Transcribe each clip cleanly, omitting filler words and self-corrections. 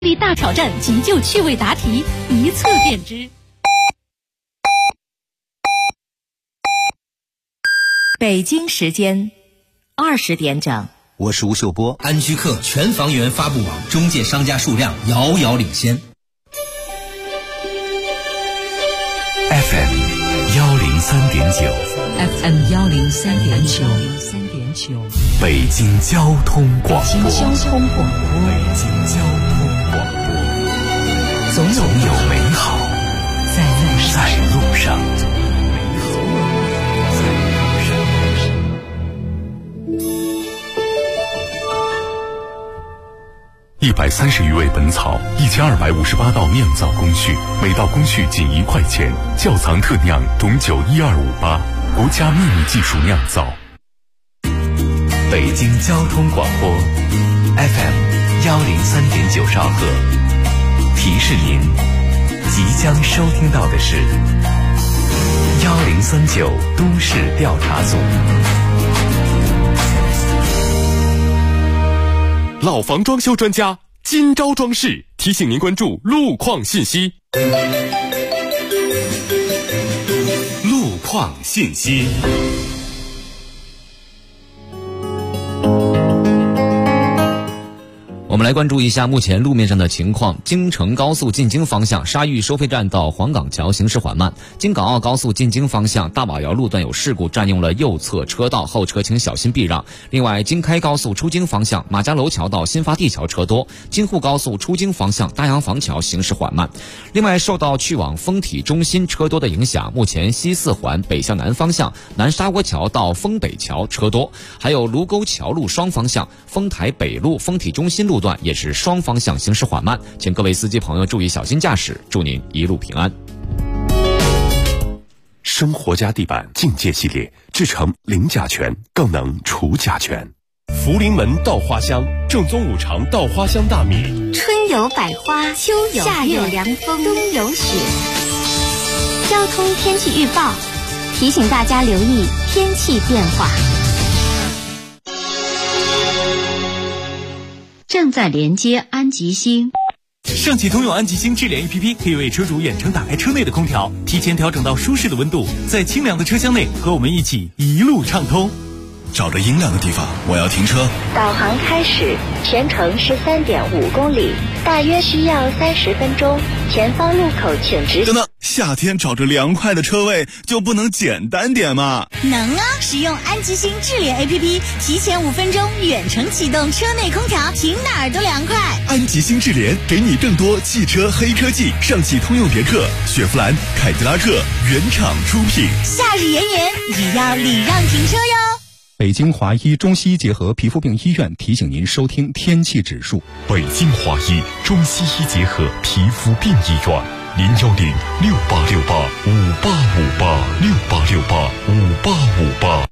力大挑战急救趣味答题，一测便知。 北京时间20点整， 我是吴秀波。 安居客全房源发布网中介商家数量遥遥领先。 FM 103.9 FM 103.9， 北京交通广播。 北京交通广播， 总有美好在路上。130余味本草，1258道酿造工序，每道工序仅1块钱。窖藏特酿董酒12588，国家秘密技术酿造。北京交通广播 FM 103.9兆赫，提示您即将收听到的是1039都市调查组。 老房装修专家今朝装饰提醒您关注路况信息。路况信息。 我们来关注一下目前路面上的情况。京承高速进京方向沙峪收费站到黄岗桥行驶缓慢，京港澳高速进京方向大堡窑路段有事故，占用了右侧车道，后车请小心避让。另外，京开高速出京方向马家楼桥到新发地桥车多，京沪高速出京方向大洋坊桥行驶缓慢。另外，受到去往丰体中心车多的影响，目前西四环北向南方向南沙窝桥到丰北桥车多，还有卢沟桥路双方向丰台北路丰体中心路段也是双方向行驶缓慢，请各位司机朋友注意小心驾驶，祝您一路平安。 生活家地板境界系列，制成零甲醛，更能除甲醛。 福临门稻花香，正宗五常稻花香大米。 春有百花，秋有夏有凉风，冬有雪。交通天气预报提醒大家留意天气变化。 正在连接安吉星。 上汽通用安吉星智联 APP 可以为车主远程打开车内的空调，提前调整到舒适的温度，在清凉的车厢内和我们一起一路畅通。 找着阴凉的地方，我要停车。 导航开始，全程13.5公里，大约需要30分钟。前方路口请直行。 等等，夏天找着凉快的车位就不能简单点吗？ 能啊！使用安吉星智联 APP， 提前5分钟远程启动车内空调，停哪儿都凉快。 安吉星智联给你更多汽车黑科技，上汽通用别克、雪佛兰、凯迪拉克原厂出品。 夏日炎炎，也要礼让停车哟。 北京华医中西医结合皮肤病医院提醒您收听天气指数。 北京华医中西医结合皮肤病医院，0106868585868，68685858。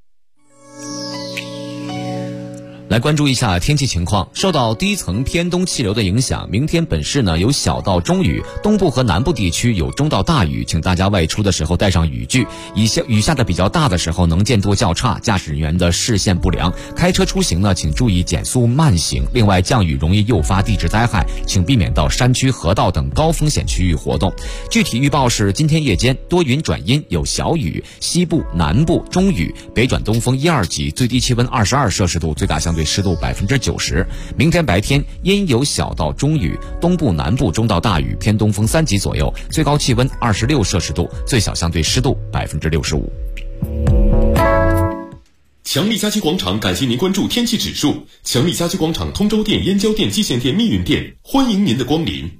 来关注一下天气情况。受到低层偏东气流的影响，明天本市呢有小到中雨，东部和南部地区有中到大雨，请大家外出的时候带上雨具。雨下的比较大的时候，能见度较差，驾驶人员的视线不良，开车出行呢请注意减速慢行。另外，降雨容易诱发地质灾害，请避免到山区、河道等高风险区域活动。具体预报是：今天夜间多云转阴，有小雨，西部、南部中雨，北转东风1、2级，最低气温22摄氏度，最大相对湿度90%。明天白天阴有小到中雨，东部南部中到大雨，偏东风3级左右，最高气温26摄氏度，最小相对湿度65%。 强力家居广场感谢您关注天气指数。强力家居广场通州店、燕郊店、蓟县店、密云店，欢迎您的光临。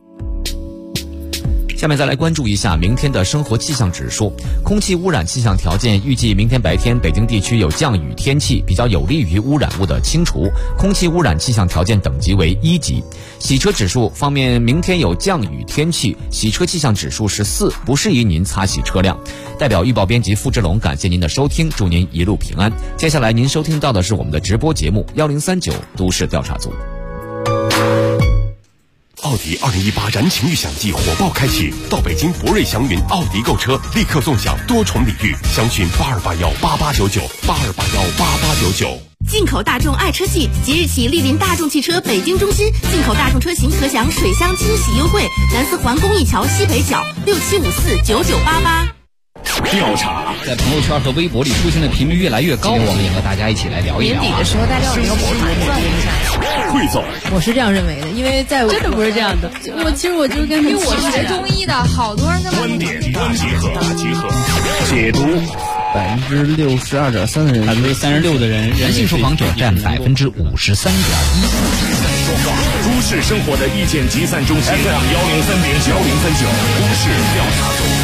下面再来关注一下明天的生活气象指数。空气污染气象条件预计明天白天北京地区有降雨天气，比较有利于污染物的清除，空气污染气象条件等级为1级。洗车指数方面，明天有降雨天气，洗车气象指数是4，不适宜您擦洗车辆。代表预报编辑付志龙感谢您的收听，祝您一路平安。接下来您收听到的是我们的直播节目1039都市调查组。 奥迪2018燃情预享季火爆开启，到北京博瑞祥云奥迪购车，立刻纵享多重礼遇，详询82818899，82818899。 进口大众爱车季即日起莅临大众汽车北京中心，进口大众车型可享水箱清洗优惠，南四环公益桥西北角67549988。 调查在朋友圈和微博里出现的频率越来越高，我们也和大家一起来聊一聊。 年底的时候，大家有没有盘算一下？ 汇总， 我是这样认为的，因为在真的不是这样的。我就是跟因为我是学中医的，好多人跟观点大结合，解读。 62.3%的人 ，36%的人，人性受访者占53.1%。 都市生活的意见集散中心 FM 103.9，都市调查组。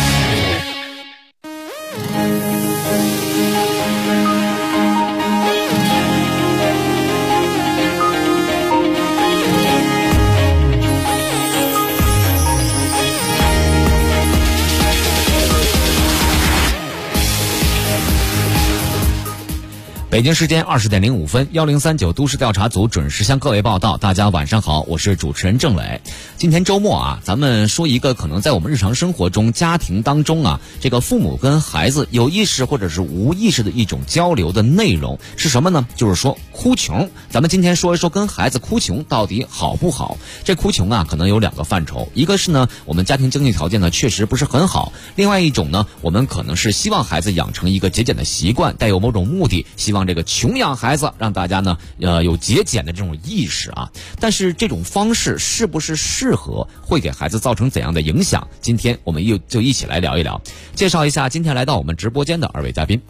北京时间20点05分，1039都市调查组准时向各位报道。大家晚上好，我是主持人郑磊。今天周末啊，咱们说一个可能在我们日常生活中、家庭当中啊，这个父母跟孩子有意识或者是无意识的一种交流的内容是什么呢？就是说哭穷。咱们今天说一说跟孩子哭穷到底好不好？这哭穷啊，可能有2个范畴，一个是呢，我们家庭经济条件呢确实不是很好；另外一种呢，我们可能是希望孩子养成一个节俭的习惯，带有某种目的，希望这个穷养孩子，让大家呢有节俭的这种意识啊。但是这种方式是不是适合，会给孩子造成怎样的影响？今天我们就一起来聊一聊。介绍一下今天来到我们直播间的2位嘉宾。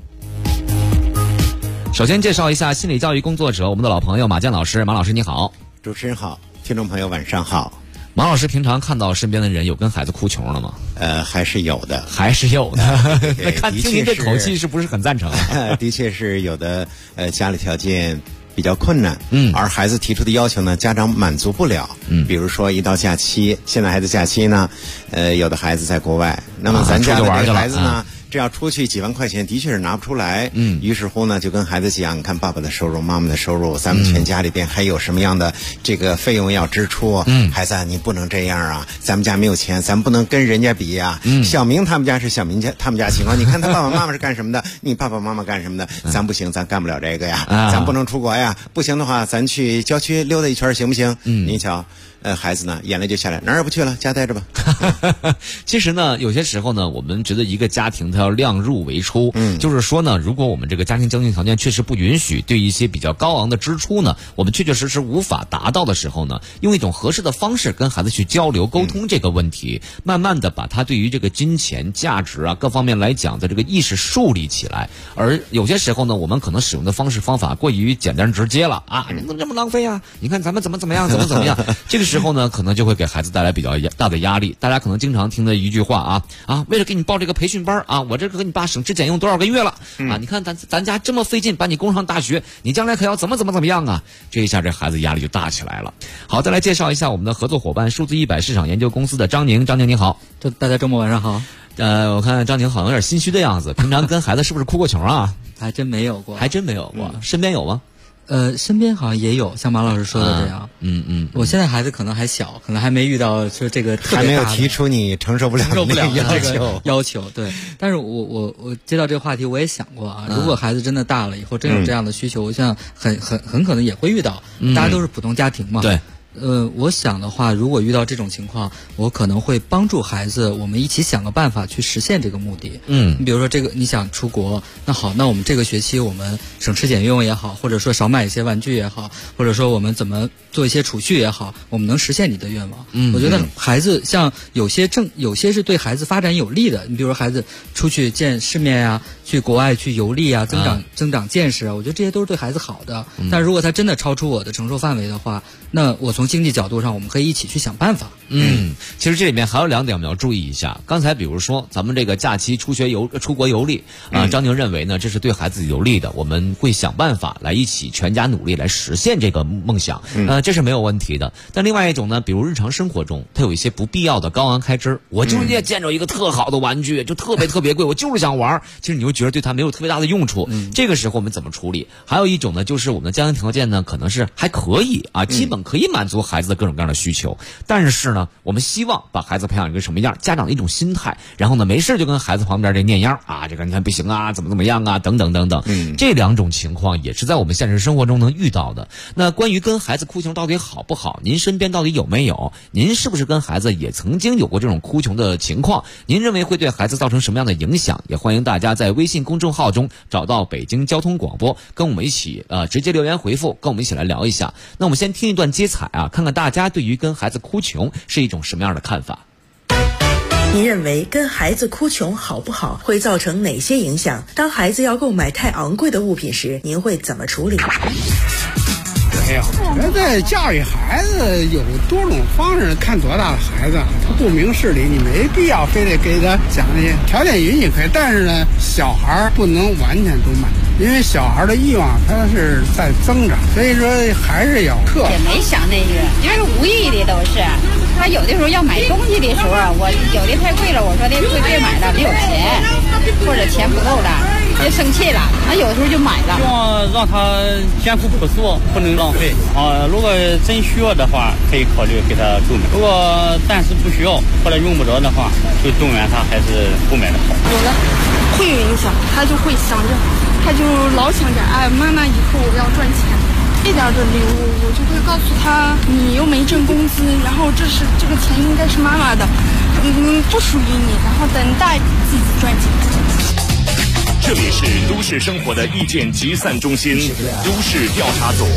首先介绍一下心理教育工作者，我们的老朋友马健老师。马老师你好。 主持人好，听众朋友晚上好。 马老师平常看到身边的人有跟孩子哭穷了吗？ 还是有的， 还是有的。那看听您这口气是不是很赞成？ 的确是有的，家里条件比较困难，而孩子提出的要求呢，家长满足不了，比如说一到假期，现在孩子假期呢，有的孩子在国外，那么咱家的这个孩子呢，这要出去几万块钱的确是拿不出来，于是乎呢就跟孩子讲，你看爸爸的收入，妈妈的收入，咱们全家里边还有什么样的这个费用要支出，孩子啊，你不能这样啊，咱们家没有钱，咱们不能跟人家比啊，小明他们家是小明家他们家情况，你看他爸爸妈妈是干什么的，你爸爸妈妈干什么的，咱不行，咱干不了这个呀，咱不能出国呀，不行的话咱去郊区溜达一圈行不行？你瞧孩子呢眼泪就下来，哪儿也不去了，家待着吧。 其实呢有些时候呢，我们觉得一个家庭它要量入为出，就是说呢，如果我们这个家庭经济条件确实不允许，对一些比较高昂的支出呢，我们确确实实无法达到的时候呢，用一种合适的方式跟孩子去交流沟通这个问题，慢慢的把他对于这个金钱价值啊各方面来讲的这个意识树立起来。而有些时候呢，我们可能使用的方法过于简单直接了啊，你怎么这么浪费啊，你看咱们怎么样这个时候呢可能就会给孩子带来比较大的压力。大家可能经常听的一句话啊，为了给你报这个培训班啊，我这个给你爸省吃俭用多少个月了啊，你看咱家这么费劲把你供上大学，你将来可要怎么样啊，这一下这孩子压力就大起来了。好，再来介绍一下我们的合作伙伴数字100市场研究公司的张宁。张宁你好。 大家周末晚上好。 我看张宁好像有点心虚的样子，平常跟孩子是不是哭过穷啊？ 还真没有过。 身边有吗？ 身边好像也有，像马老师说的这样。我现在孩子可能还小，可能还没遇到说这个特别大的， 还没有提出你承受不了这个要求。对，但是我接到这个话题，我也想过啊，如果孩子真的大了以后，真有这样的需求，我想很可能也会遇到。大家都是普通家庭嘛。 对。 我想的话，如果遇到这种情况，我可能会帮助孩子，我们一起想个办法去实现这个目的。你比如说这个你想出国，那好，那我们这个学期我们省吃俭用也好，或者说少买一些玩具也好，或者说我们怎么做一些储蓄也好，我们能实现你的愿望。我觉得孩子像有些是对孩子发展有利的，你比如说孩子出去见世面啊，去国外去游历啊，增长见识啊，我觉得这些都是对孩子好的。但如果他真的超出我的承受范围的话，那我从经济角度上，我们可以一起去想办法。 其实这里面还有2点我们要注意一下。刚才比如说咱们这个假期出国游历啊，张宁认为呢这是对孩子有利的，我们会想办法来一起全家努力来实现这个梦想，这是没有问题的。但另外一种呢，比如日常生活中它有一些不必要的高昂开支，我就是见着一个特好的玩具就特别贵，我就是想玩，其实你又觉得对它没有特别大的用处，这个时候我们怎么处理？还有一种呢，就是我们的家庭条件呢可能是还可以啊，基本可以满足足孩子的各种各样的需求。但是呢，我们希望把孩子培养一个什么样，家长的一种心态，然后呢，没事就跟孩子旁边这念秧啊，这个你看不行啊，怎么样啊，等等等等。这两种情况也是在我们现实生活中能遇到的。那关于跟孩子哭穷到底好不好，您身边到底有没有？您是不是跟孩子也曾经有过这种哭穷的情况？您认为会对孩子造成什么样的影响？也欢迎大家在微信公众号中找到北京交通广播，跟我们一起直接留言回复，跟我们一起来聊一下。那我们先听一段接彩啊，看看大家对于跟孩子哭穷是一种什么样的看法。 您认为跟孩子哭穷好不好？会造成哪些影响？当孩子要购买太昂贵的物品时，您会怎么处理？ 哎呀，觉得教育孩子有多种方式，看多大的孩子，他不明事理，你没必要非得给他讲那些条件允许可以，但是呢，小孩不能完全都满足，因为小孩的欲望他是在增长，所以说还是要克。 也没想那个，因为无意的都是。他有的时候要买东西的时候，我有的太贵了，我说的别买了，没有钱，或者钱不够了，别生气了，他有的时候就买了。 希望让他艰苦朴素，不能浪费啊。如果真需要的话，可以考虑给他购买；如果暂时不需要或者用不着的话，就动员他还是不买的好。 有了，会有影响，他就会想着，他就老想着，哎，妈妈以后我要赚钱。这点的礼物，我就会告诉他，你又没挣工资，然后这个钱应该是妈妈的，不属于你，然后等待自己赚钱。 这里是都市生活的意见集散中心，都市调查组。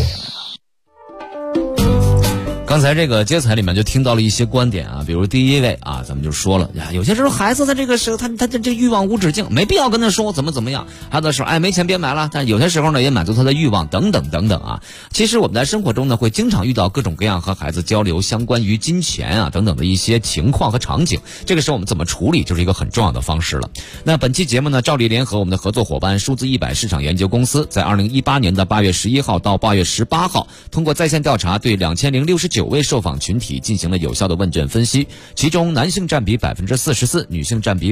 刚才这个接彩里面就听到了一些观点啊，比如第一位啊，咱们就说了呀，有些时候孩子他这个时候他这欲望无止境，没必要跟他说怎么样。还有的时候没钱别买了，但有些时候呢也满足他的欲望等等等等啊。其实我们在生活中呢会经常遇到各种各样和孩子交流相关于金钱啊等等的一些情况和场景，这个时候我们怎么处理就是一个很重要的方式了。那本期节目呢，照例联合我们的合作伙伴数字100市场研究公司，在2018年的8月11号到8月18号，通过在线调查对2069位受访群体进行了有效的问卷分析，其中男性占比44%，女性占比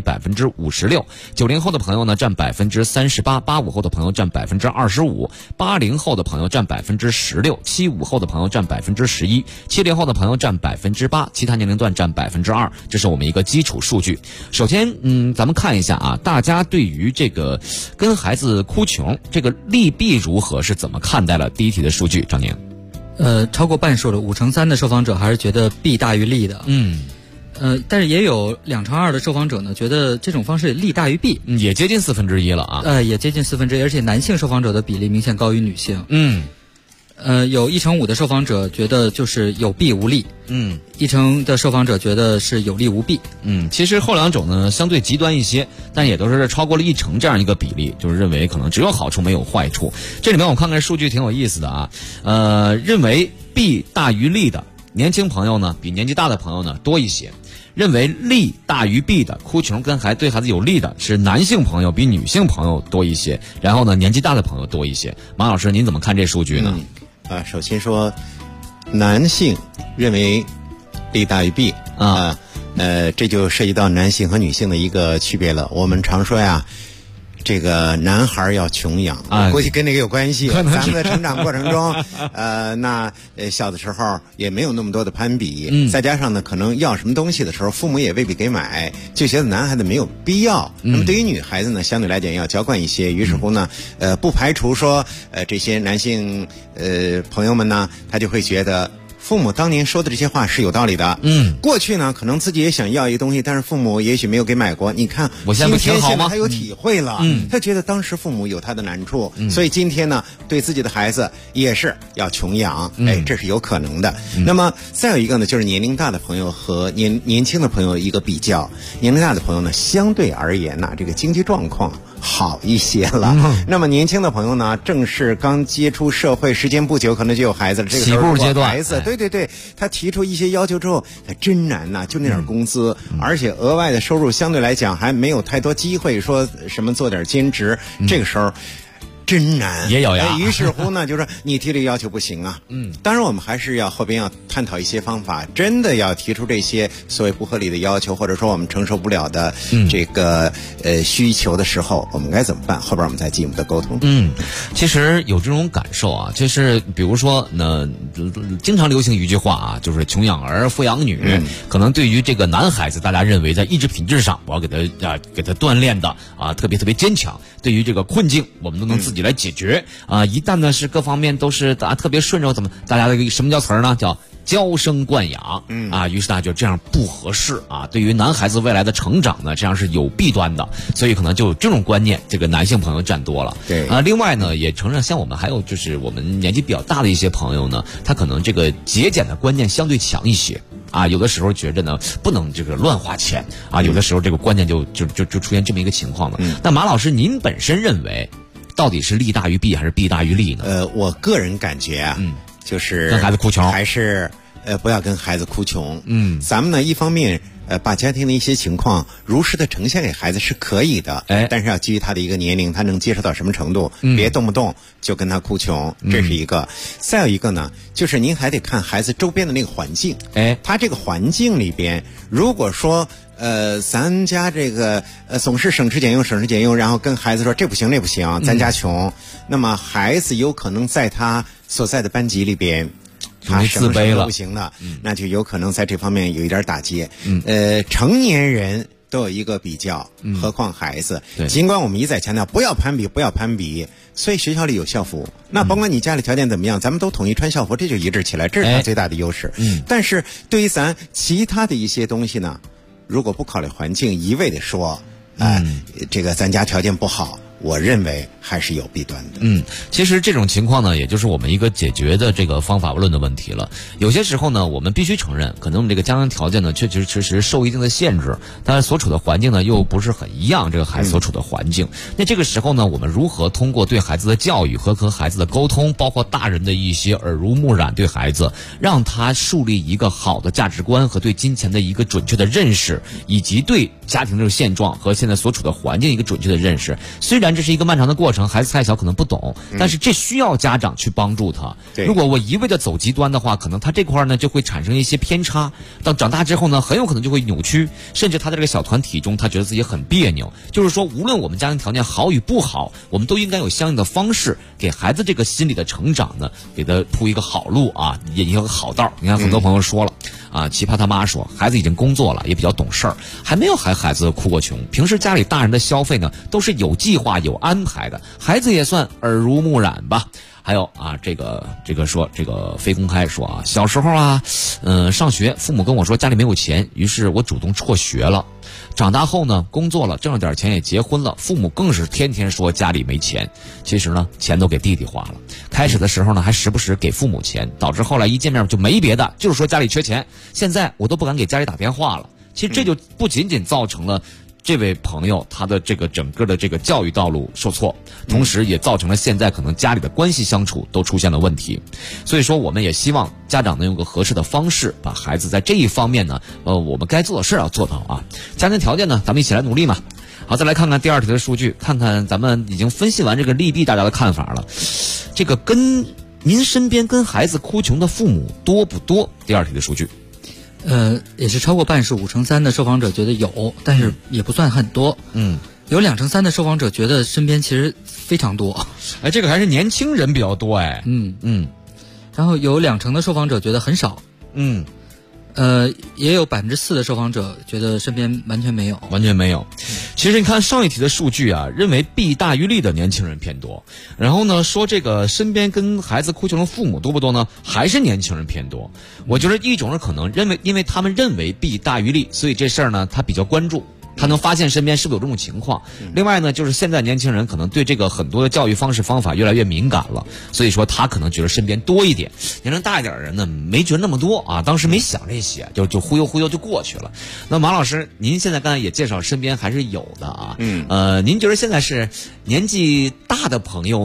56%，90后的朋友呢占38%，85后的朋友占25%，80后的朋友占16%，75后的朋友占11%，70后的朋友占8%，其他年龄段占2%，这是我们一个基础数据。首先咱们看一下啊，大家对于这个跟孩子哭穷这个利弊如何，是怎么看待了第一题的数据？张宁。 超过半数的5%-3%的受访者还是觉得弊大于利的。但是也有2%-2%的受访者呢，觉得这种方式利大于弊， 也接近1/4了啊。 也接近1/4，而且男性受访者的比例明显高于女性。有1/5的受访者觉得就是有弊无利，1成的受访者觉得是有利无弊。 其实后两种呢相对极端一些，但也都是超过了1成这样一个比例，就是认为可能只有好处没有坏处。这里面我看看数据挺有意思的啊，认为弊大于利的年轻朋友呢比年纪大的朋友呢多一些。认为利大于弊的哭穷跟对孩子有利的是男性朋友比女性朋友多一些，然后呢年纪大的朋友多一些。马老师您怎么看这数据呢？ 首先说男性认为利大于弊啊，这就涉及到男性和女性的一个区别了。我们常说呀，这个男孩要穷养，估计跟这个有关系。咱们的成长过程中，小的时候也没有那么多的攀比，再加上呢，可能要什么东西的时候，父母也未必给买，就觉得男孩子没有必要。那么对于女孩子呢，相对来讲要娇惯一些。于是乎呢，不排除说，这些男性朋友们呢，他就会觉得父母当年说的这些话是有道理的。过去呢，可能自己也想要一个东西，但是父母也许没有给买过。你看， 我现在不挺好吗？ 他有体会了，他觉得当时父母有他的难处，所以今天呢，对自己的孩子也是要穷养，这是有可能的。那么再有一个呢，就是年龄大的朋友和年轻的朋友一个比较，年龄大的朋友呢，相对而言呢，这个经济状况好一些了。那么年轻的朋友呢，正是刚接触社会时间不久，可能就有孩子了，这个时候起步阶段， 孩子对，他提出一些要求之后，真难呐，就那点工资，而且额外的收入相对来讲还没有太多机会说什么做点兼职，这个时候真难， 也有呀。 于是乎呢，就说你提这个要求不行啊。当然我们还是要后边要探讨一些方法，真的要提出这些所谓不合理的要求，或者说我们承受不了的这个需求的时候，我们该怎么办？后边我们再进一步的沟通。 其实有这种感受啊，就是比如说呢，经常流行一句话啊，就是穷养儿，富养女。可能对于这个男孩子，大家认为在意志品质上，我要给他锻炼的啊，特别坚强。对于这个困境，我们都能自己来解决啊。一旦呢是各方面都是特别顺着，大家的什么叫词儿呢？叫娇生惯养。啊，于是大家就这样不合适啊。对于男孩子未来的成长呢，这样是有弊端的，所以可能就这种观念，这个男性朋友占多了。 对啊，另外呢，也承认像我们还有就是我们年纪比较大的一些朋友呢，他可能这个节俭的观念相对强一些。啊，有的时候觉着呢不能这个乱花钱啊，有的时候这个观念就出现这么一个情况了。那马老师，您本身认为到底是利大于弊还是弊大于利呢？ 我个人感觉啊，就是跟孩子哭穷， 还是不要跟孩子哭穷。咱们呢一方面把家庭的一些情况如实的呈现给孩子是可以的，但是要基于他的一个年龄，他能接受到什么程度，别动不动就跟他哭穷，这是一个。再有一个呢，就是您还得看孩子周边的那个环境，他这个环境里边，如果说咱家这个总是省吃俭用，然后跟孩子说这不行那不行，咱家穷，那么孩子有可能在他所在的班级里边。他什么时候都不行的，那就有可能在这方面有一点打击。成年人都有一个比较，何况孩子。尽管我们一再强调不要攀比，所以学校里有校服，那甭管你家里条件怎么样，咱们都统一穿校服，这就一致起来，这是他最大的优势。但是对于咱其他的一些东西呢，如果不考虑环境，一味的说，这个咱家条件不好。我认为还是有弊端的。 其实这种情况呢，也就是我们一个解决的这个方法论的问题了。有些时候呢，我们必须承认，可能我们这个家庭条件呢，确实受一定的限制，但是所处的环境呢，又不是很一样。这个孩子所处的环境，那这个时候呢，我们如何通过对孩子的教育和孩子的沟通，包括大人的一些耳濡目染，对孩子让他树立一个好的价值观和对金钱的一个准确的认识，以及对家庭这个现状和现在所处的环境一个准确的认识。虽然这是一个漫长的过程，孩子太小可能不懂，但是这需要家长去帮助他。如果我一味的走极端的话，可能他这块呢就会产生一些偏差，到长大之后呢，很有可能就会扭曲，甚至他在这个小团体中，他觉得自己很别扭。就是说，无论我们家庭条件好与不好，我们都应该有相应的方式给孩子这个心理的成长呢，给他铺一个好路啊，引一个好道。你看，很多朋友说了啊，奇葩他妈说，孩子已经工作了，也比较懂事儿，还没有孩子哭过穷。平时家里大人的消费呢，都是有计划、有安排的，孩子也算耳濡目染吧。还有啊，这个说这个非公开说啊，小时候啊，上学父母跟我说家里没有钱，于是我主动辍学了。长大后呢，工作了，挣了点钱也结婚了，父母更是天天说家里没钱，其实呢，钱都给弟弟花了。开始的时候呢，还时不时给父母钱，导致后来一见面就没别的，就是说家里缺钱。现在我都不敢给家里打电话了。其实这就不仅仅造成了这位朋友他的这个整个的这个教育道路受挫，同时也造成了现在可能家里的关系相处都出现了问题。所以说我们也希望家长能用个合适的方式把孩子在这一方面呢，我们该做的事要做到啊。家庭条件呢，咱们一起来努力嘛。好，再来看看第二题的数据，看看咱们已经分析完这个利弊大家的看法了。这个跟您身边跟孩子哭穷的父母多不多？第二题的数据。 也是超过半数，5%-3%的受访者觉得有，但是也不算很多。有2%-3%的受访者觉得身边其实非常多。 这个还是年轻人比较多然后有2%的受访者觉得很少。也有4%的受访者觉得身边完全没有。 其实你看上一题的数据啊，认为弊大于利的年轻人偏多。然后呢，说这个身边跟孩子哭穷的父母多不多呢？还是年轻人偏多。我觉得一种是可能因为他们认为弊大于利，所以这事儿呢他比较关注。他能发现身边是不是有这种情况。另外呢，就是现在年轻人可能对这个很多的教育方式方法越来越敏感了，所以说他可能觉得身边多一点。年龄大一点的人呢，没觉得那么多啊，当时没想这些，就忽悠就过去了。那马老师，您现在刚才也介绍身边还是有的啊。您觉得现在是年纪大的朋友呢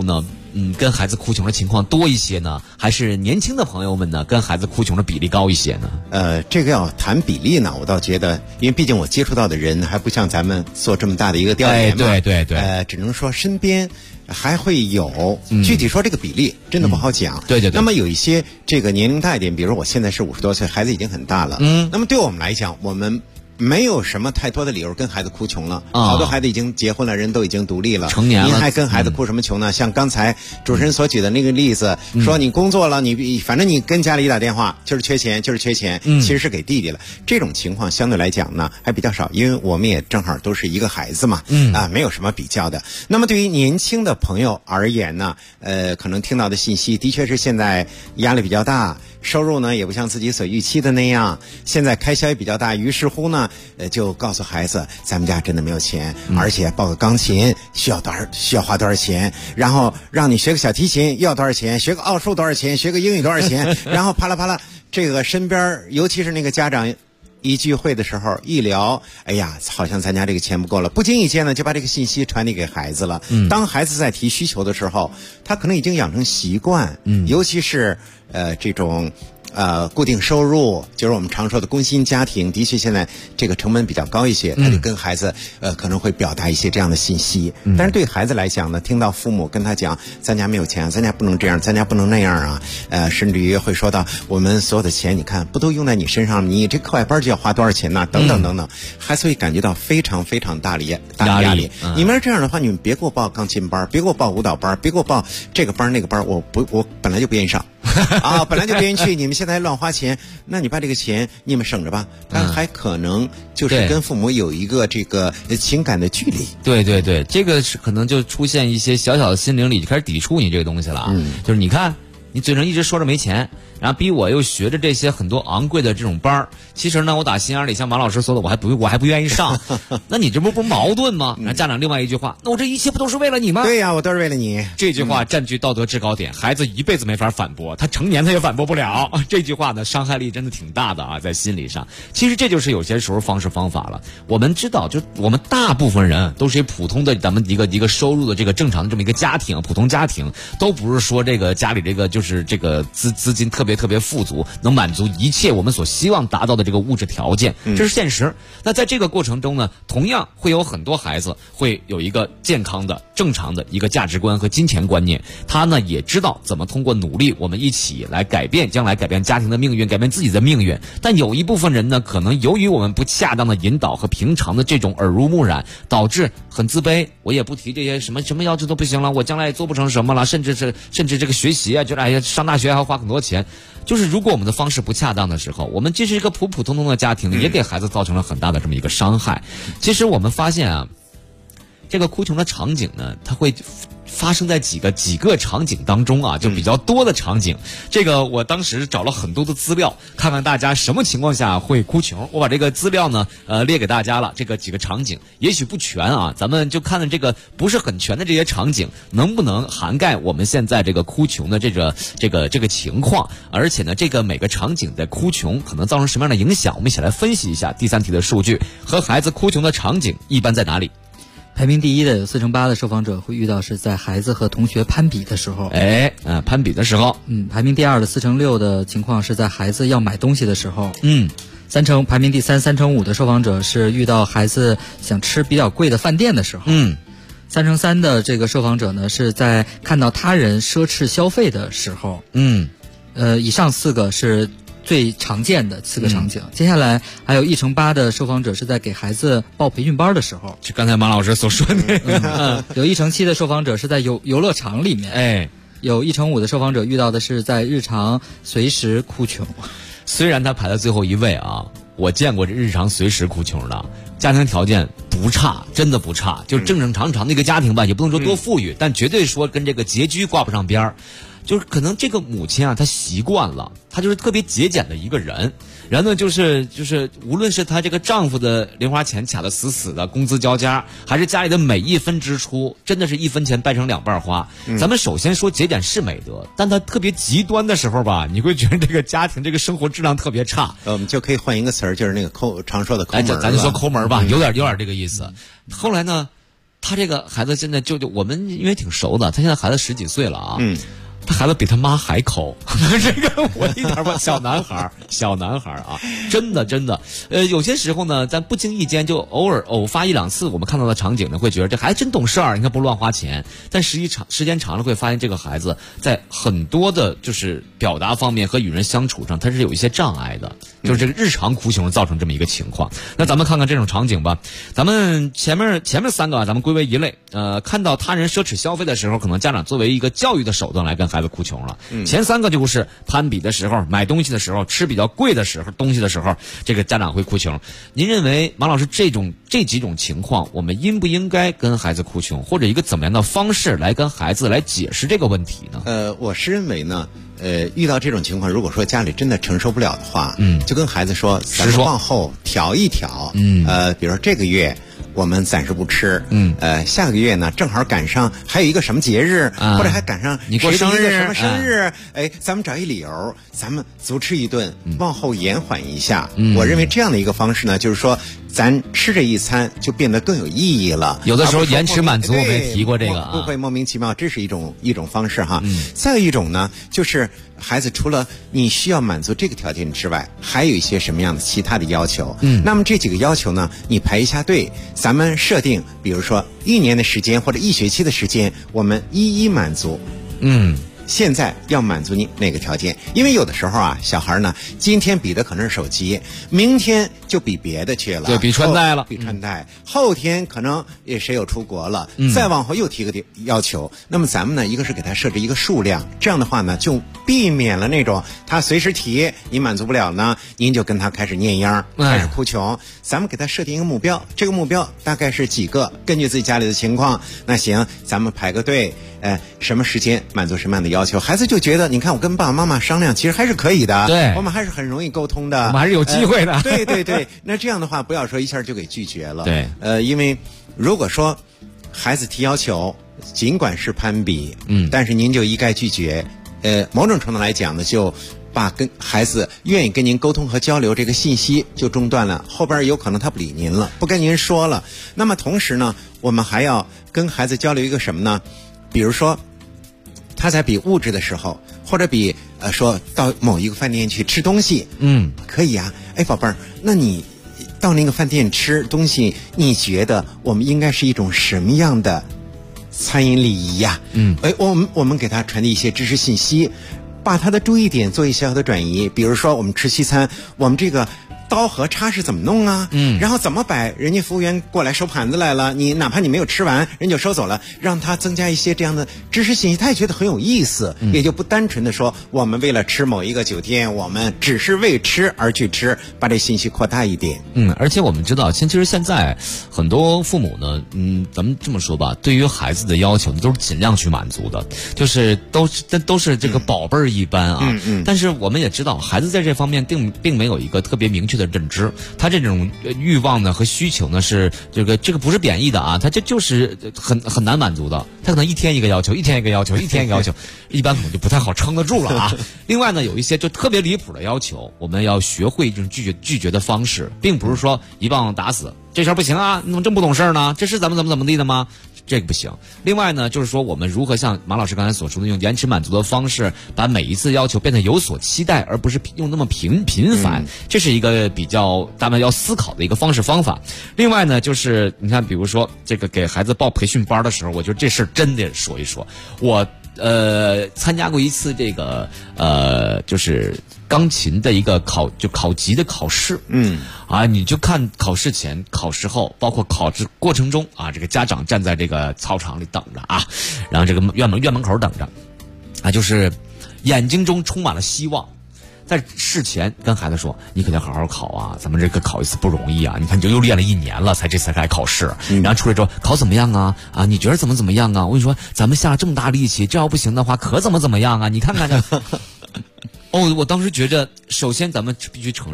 跟孩子哭穷的情况多一些呢，还是年轻的朋友们呢跟孩子哭穷的比例高一些呢？ 这个要谈比例呢，我倒觉得，因为毕竟我接触到的人还不像咱们做这么大的一个调研嘛， 对， 只能说身边还会有，具体说这个比例真的不好讲。 对。 那么有一些这个年龄大一点，比如我现在是50多岁，孩子已经很大了。那么对我们来讲，我们没有什么太多的理由跟孩子哭穷了。好多孩子已经结婚了，人都已经独立了， 成年了， 您还跟孩子哭什么穷呢？像刚才主持人所举的那个例子，说你工作了，你反正你跟家里一打电话就是缺钱，其实是给弟弟了。这种情况相对来讲呢还比较少，因为我们也正好都是一个孩子嘛，没有什么比较的。那么对于年轻的朋友而言呢，可能听到的信息的确是现在压力比较大，收入呢也不像自己所预期的那样，现在开销也比较大，于是乎呢就告诉孩子，咱们家真的没有钱，而且报个钢琴需要花多少钱，然后让你学个小提琴要多少钱，学个奥数多少钱，学个英语多少钱，然后啪啦啪啦，这个身边尤其是那个家长一聚会的时候一聊，哎呀，好像咱家这个钱不够了，不经意间呢就把这个信息传递给孩子了。当孩子在提需求的时候，他可能已经养成习惯，尤其是这种固定收入，就是我们常说的工薪家庭，的确现在这个成本比较高一些，他就跟孩子可能会表达一些这样的信息。但是对孩子来讲呢，听到父母跟他讲咱家没有钱，咱家不能这样，咱家不能那样啊，甚至于会说到我们所有的钱你看不都用在你身上，你这课外班就要花多少钱呢，等等等等，孩子会感觉到非常非常大的压力。你们这样的话，你们别给我报钢琴班，别给我报舞蹈班，别给我报这个班那个班，我本来就不愿意上本来就不愿意去，你们现在还乱花钱，那你把这个钱你们省着吧。但还可能就是跟父母有一个这个情感的距离。 对，这个是可能就出现一些小小的心灵里就开始抵触你这个东西了。就是你看你嘴上一直说着没钱，然后逼我又学着这些很多昂贵的这种班儿，其实呢我打心眼里像马老师说的我还不愿意上那你这不矛盾吗？然后家长另外一句话，那我这一切不都是为了你吗？ 对呀，我都是为了你。 这句话占据道德制高点，孩子一辈子没法反驳，他成年他也反驳不了。这句话呢伤害力真的挺大的啊，在心理上。其实这就是有些时候方式方法了。我们知道，就我们大部分人都是普通的咱们一个收入的这个正常的这么一个家庭，普通家庭，都不是说这个家里这个就是这个资金特别富足，能满足一切我们所希望达到的这个物质条件，这是现实。那在这个过程中呢，同样会有很多孩子会有一个健康的正常的一个价值观和金钱观念，他呢也知道怎么通过努力我们一起来将来改变家庭的命运，改变自己的命运。但有一部分人呢，可能由于我们不恰当的引导和平常的这种耳濡目染，导致很自卑，我也不提这些什么要求都不行了，我将来也做不成什么了，甚至这个学习啊，觉得哎呀上大学还要花很多钱。就是如果我们的方式不恰当的时候，我们这是一个普普通通的家庭，也给孩子造成了很大的这么一个伤害。其实我们发现啊，这个哭穷的场景呢，它会发生在几个场景当中啊，就比较多的场景。这个我当时找了很多的资料，看看大家什么情况下会哭穷。我把这个资料呢列给大家了，这个几个场景也许不全啊，咱们就看看这个不是很全的这些场景能不能涵盖我们现在这个哭穷的这个情况。而且呢，这个每个场景的哭穷可能造成什么样的影响，我们一起来分析一下。第3题的数据和孩子哭穷的场景一般在哪里？ 排名第一的有48%的受访者会遇到是在孩子和同学攀比的时候， 攀比的时候。 排名第2的46%的情况是在孩子要买东西的时候。排名第3、3/5的受访者是遇到孩子想吃比较贵的饭店的时候。3/3的这个受访者呢是在看到他人奢侈消费的时候。以上4个是最常见的4个场景。接下来还有1/8的受访者是在给孩子报培训班的时候， 就刚才马老师所说的。 有1/7的受访者是在游乐场里面。有1/5的受访者遇到的是在日常随时哭穷。 虽然他排在最后一位啊，我见过这日常随时哭穷的，家庭条件不差，真的不差，就正正常常的一个家庭吧，也不能说多富裕，但绝对说跟这个拮据挂不上边儿。就是可能这个母亲啊，她习惯了，她就是特别节俭的一个人。然后呢，就是无论是她这个丈夫的零花钱卡得死死的，工资交加，还是家里的每一分支出，真的是1分钱掰成2半花。咱们首先说节俭是美德，但她特别极端的时候吧，你会觉得这个家庭这个生活质量特别差。 我们就可以换一个词儿，就是那个常说的抠门。 咱就说抠门吧，有点这个意思。后来呢， 他这个孩子现在就我们因为挺熟的，他现在孩子10几岁了啊。他孩子比他妈还抠，这个我一点不小男孩啊，真的，有些时候呢，咱不经意间就偶发1、2次，我们看到的场景呢，会觉得这孩子真懂事儿，你看不乱花钱。但时间长了，会发现这个孩子在很多的就是表达方面和与人相处上，他是有一些障碍的，就是这个日常哭穷造成这么一个情况。那咱们看看这种场景吧，咱们前面3个啊，咱们归为一类。看到他人奢侈消费的时候，可能家长作为一个教育的手段来跟孩子哭穷了。前3个就是攀比的时候、买东西的时候、吃比较贵的时候东西的时候，这个家长会哭穷。您认为马老师这几种情况，我们应不应该跟孩子哭穷，或者一个怎么样的方式来跟孩子来解释这个问题呢？ 我是认为呢，遇到这种情况，如果说家里真的承受不了的话，就跟孩子说，咱们往后调一调。比如说这个月我们暂时不吃，下个月呢正好赶上还有一个什么节日，或者还赶上你过生日什么生日，咱们找一理由，咱们足吃一顿，往后延缓一下。我认为这样的一个方式呢，就是说咱吃这一餐就变得更有意义了。 有的时候延迟满足，我们也提过这个啊， 不会莫名其妙，这是一种方式哈。再有一种呢，就是孩子除了你需要满足这个条件之外，还有一些什么样的其他的要求。那么这几个要求呢，你排一下队，咱们设定，比如说1年的时间或者1学期的时间，我们一一满足。现在要满足你哪个条件？因为有的时候啊，小孩呢，今天比的可能是手机，明天就比别的去了， 对，比穿戴了， 比穿戴，后天可能谁又出国了，再往后又提个要求。那么咱们呢，一个是给他设置一个数量，这样的话呢，就避免了那种他随时提，你满足不了呢，您就跟他开始念秧，开始哭穷。咱们给他设定一个目标，这个目标大概是几个，根据自己家里的情况，那行，咱们排个队。什么时间满足什么样的要求，孩子就觉得，你看我跟爸爸妈妈商量，其实还是可以的， 对， 我们还是很容易沟通的， 我们还是有机会的。 对，那这样的话，不要说一下就给拒绝了。 对， 因为如果说孩子提要求，尽管是攀比，但是您就一概拒绝，某种程度来讲呢，就把跟孩子愿意跟您沟通和交流这个信息就中断了，后边有可能他不理您了，不跟您说了。那么同时呢，我们还要跟孩子交流一个什么呢？比如说他在比物质的时候，或者比说到某一个饭店去吃东西，可以啊，宝贝儿，那你到那个饭店吃东西，你觉得我们应该是一种什么样的餐饮礼仪呀？我们给他传递一些知识信息，把他的注意点做一些小小的转移。比如说我们吃西餐，我们这个刀和叉是怎么弄啊？然后怎么摆？人家服务员过来收盘子来了，你哪怕你没有吃完，人就收走了，让他增加一些这样的知识信息，他也觉得很有意思，也就不单纯的说我们为了吃某一个酒店，我们只是为吃而去吃，把这信息扩大一点。 而且我们知道，其实现在很多父母呢，咱们这么说吧，对于孩子的要求都是尽量去满足的，就是都是这个宝贝儿一般啊。但是我们也知道，孩子在这方面并没有一个特别明确的认知，他这种欲望呢和需求呢是这个不是贬义的啊，他就是很难满足的，他可能一天一个要求，一天一个要求，一天一个要求，一般可能就不太好撑得住了啊。另外呢，有一些就特别离谱的要求，我们要学会这种拒绝的方式，并不是说一棒打死，这事儿不行啊，你怎么这么不懂事呢？这是怎么地的吗？这个不行。另外呢，就是说我们如何像马老师刚才所说的，用延迟满足的方式，把每一次要求变得有所期待，而不是用那么频繁。这是一个比较咱们要思考的一个方法。另外呢，就是你看，比如说这个给孩子报培训班的时候，我觉得这事儿真得说一说。我参加过一次这个就是钢琴的一个考级的考试，你就看考试前、考试后，包括考试过程中啊，这个家长站在这个操场里等着啊，然后这个院门口等着，啊，就是眼睛中充满了希望。在事前跟孩子说，你肯定好好考啊，咱们这个考一次不容易啊，你看你就又练了1年了，这才开考试，然后出来之后考怎么样啊？啊，你觉得怎么样啊？我跟你说，咱们下了这么大力气，这要不行的话，可怎么样啊？你看看这。我当时觉着，首先咱们必须承认，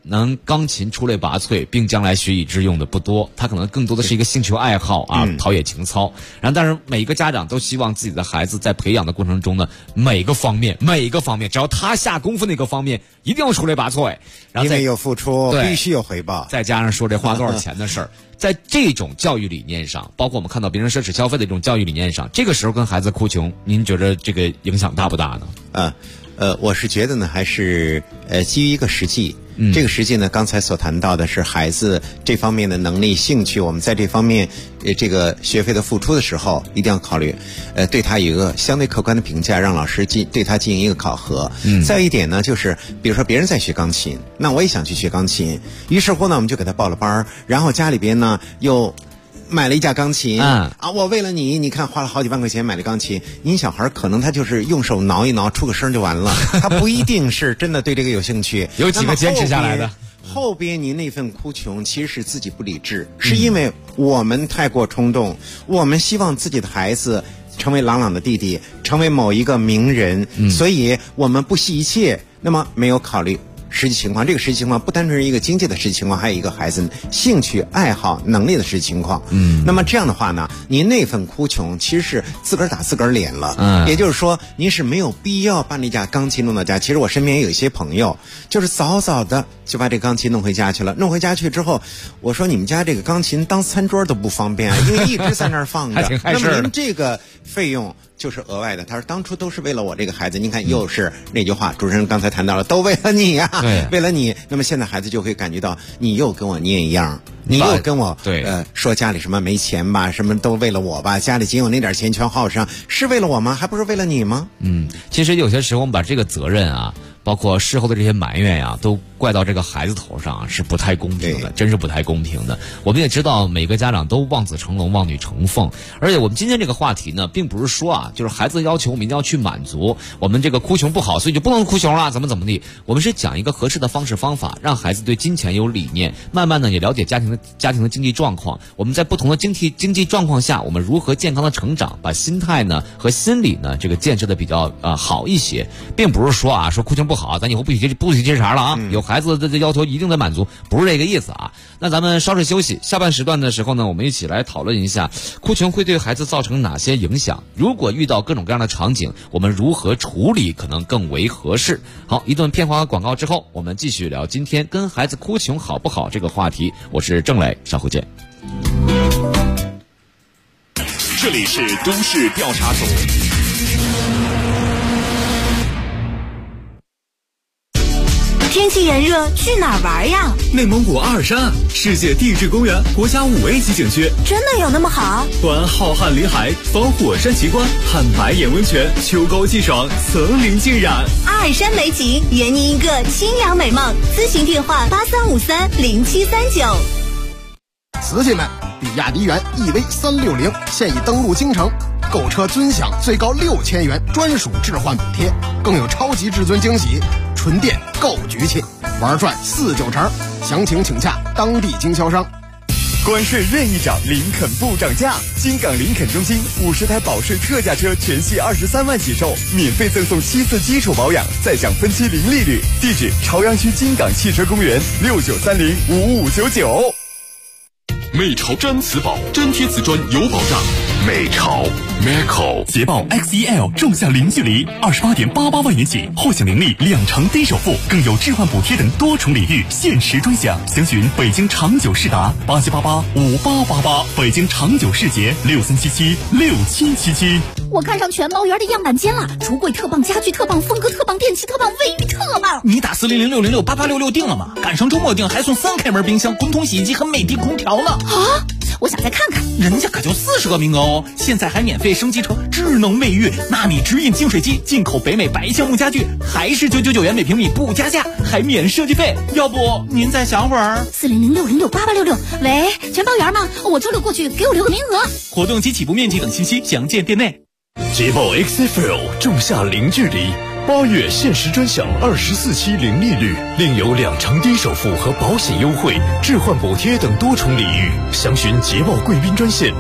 能钢琴出类拔萃并将来学以致用的不多，他可能更多的是一个兴趣爱好啊，陶冶情操。然后但是每个家长都希望自己的孩子在培养的过程中呢，每个方面只要他下功夫那个方面一定要出类拔萃，然后因为有付出必须有回报， 再加上说这花多少钱的事儿。在这种教育理念上，包括我们看到别人奢侈消费的这种教育理念上，这个时候跟孩子哭穷，您觉得这个影响大不大呢？ 我是觉得呢，还是基于一个实际。这个实际呢，刚才所谈到的是孩子这方面的能力、兴趣，我们在这方面这个学费的付出的时候，一定要考虑，对他有一个相对客观的评价，让老师对他进行一个考核。再一点呢，就是比如说别人在学钢琴，那我也想去学钢琴，于是乎呢，我们就给他报了班，然后家里边呢又买了一架钢琴我为了你看花了好几万块钱买了钢琴，您小孩可能他就是用手挠一挠出个声就完了，他不一定是真的对这个有兴趣。 有几个坚持下来的？ 后边您那份哭穷其实是自己不理智，是因为我们太过冲动，我们希望自己的孩子成为朗朗的弟弟，成为某一个名人，所以我们不惜一切，那么没有考虑实际情况。这个实际情况不单纯是一个经济的实际情况，还有一个孩子兴趣爱好能力的实际情况。那么这样的话呢，您那份哭穷其实是自个儿打自个儿脸了。也就是说，您是没有必要把那架钢琴弄到家。其实我身边有一些朋友，就是早早的就把这钢琴弄回家去了。弄回家去之后，我说你们家这个钢琴当餐桌都不方便，因为一直在那儿放着。那么您这个费用就是额外的。他说当初都是为了我这个孩子，您看又是那句话，主持人刚才谈到了，都为了你呀，为了你。那么现在孩子就会感觉到，你又跟我念一样，你又跟我说家里什么没钱吧，什么都为了我吧，家里仅有那点钱全花我身上，是为了我吗？还不是为了你吗？ 其实有些时候我们把这个责任啊，包括事后的这些埋怨呀，都怪到这个孩子头上，是不太公平的，真是不太公平的。我们也知道每个家长都望子成龙望女成凤，而且我们今天这个话题呢，并不是说啊，就是孩子的要求我们一定要去满足，我们这个哭穷不好，所以就不能哭穷了，怎么地。我们是讲一个合适的方式方法，让孩子对金钱有理念，慢慢呢也了解家庭的经济状况。我们在不同的经济状况下，我们如何健康的成长，把心态呢和心理呢这个建设的比较好一些，并不是说啊说哭穷不好，咱以后不许接茬了啊！有孩子的要求一定得满足，不是这个意思啊。那咱们稍事休息，下半时段的时候呢，我们一起来讨论一下哭穷会对孩子造成哪些影响。如果遇到各种各样的场景，我们如何处理可能更为合适？好，一段片花广告之后，我们继续聊今天跟孩子哭穷好不好这个话题。我是郑磊，稍后见。 这里是都市调查组。 天气炎热，去哪儿玩呀？ 内蒙古阿尔山，世界地质公园国家5A 级景区， 真的有那么好？ 环浩瀚林海，访火山奇观，看白眼温泉，秋高气爽，层林尽染。 阿尔山美景，圆您一个清凉美梦。咨询电话83530739。 瓷器们，比亚迪元 EV360现已登陆京城，购车尊享最高6000元专属置换补贴，更有超级至尊惊喜，纯电购局气，玩转4-9成。详情请洽当地经销商。 关税任意涨，林肯不涨价。金港林肯中心50台保税特价车全系23万起售，免费赠送7次基础保养，再享分期零利率。地址：朝阳区金港汽车公园69305599。 美潮毡瓷宝，粘贴瓷砖有保障。 美潮 Meco 捷豹 XEL 仲夏零距离28.88万元起，后享零利2成低首付，更有置换补贴等多重礼遇，限时专享。详询北京长久世达87885888，北京长久世捷63776777。 我看上全包园的样板间了，橱柜特棒，家具特棒，风格特棒，电器特棒，卫浴特棒。 你打40060688866订了吗？赶上周末订还送3开门冰箱、滚筒洗衣机和美的空调呢。 啊！我想再看看， 人家可就40个名额哦！现在还免费升级成智能卫浴、纳米直饮净水机，进口北美白橡木家具，还是999元每平米不加价，还免设计费。要不您再想会儿 ？40060688866，喂，全包园吗？我周六过去，给我留个名额。 活动及起步面积等信息详见店内。 捷豹 XFL 仲夏零距离，8月限时专享24期零利率，另有2成低首付和保险优惠、置换补贴等多重礼遇。详询捷豹贵宾专线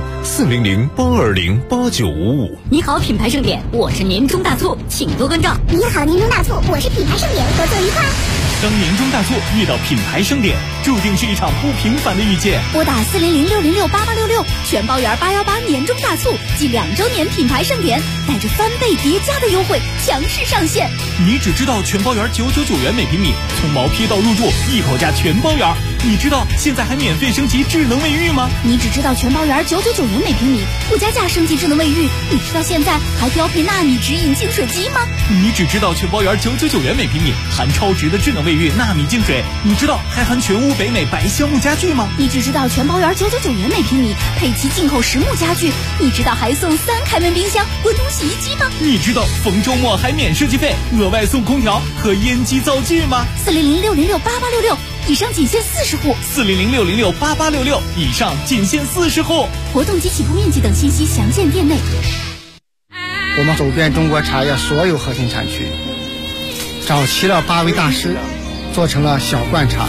40082089555。 你好，品牌盛典，我是年终大促，请多关照。 你好，年终大促，我是品牌盛典，合作愉快。 当年终大促遇到品牌盛典，注定是一场不平凡的遇见。 拨打400-606-8866，全包圆818年终大促暨2周年品牌盛典，带着翻倍叠加的优惠强势上线。 你只知道全包圆999元每平米，从毛坯到入住一口价全包圆。你知道现在还免费升级智能卫浴吗？ 你只知道全包圆999元每平米，不加价升级智能卫浴。你知道现在还标配纳米直饮净水机吗？ 你只知道全包圆999元每平米，含超值的智能卫浴纳米净水。你知道还含全屋北美白橡木家具吗？ 你只知道全包圆999元每平米，配齐进口实木家具。你知道还送3开门冰箱、滚筒洗衣机吗？ 你知道逢周末还免设计费，额外送空调和烟机灶具吗 ？400-606-8866，以上仅限40户。 400-606-8866，以上仅限40户。 活动及起步面积等信息详见店内。 我们走遍中国茶叶所有核心产区，找齐了8位大师，做成了小罐茶。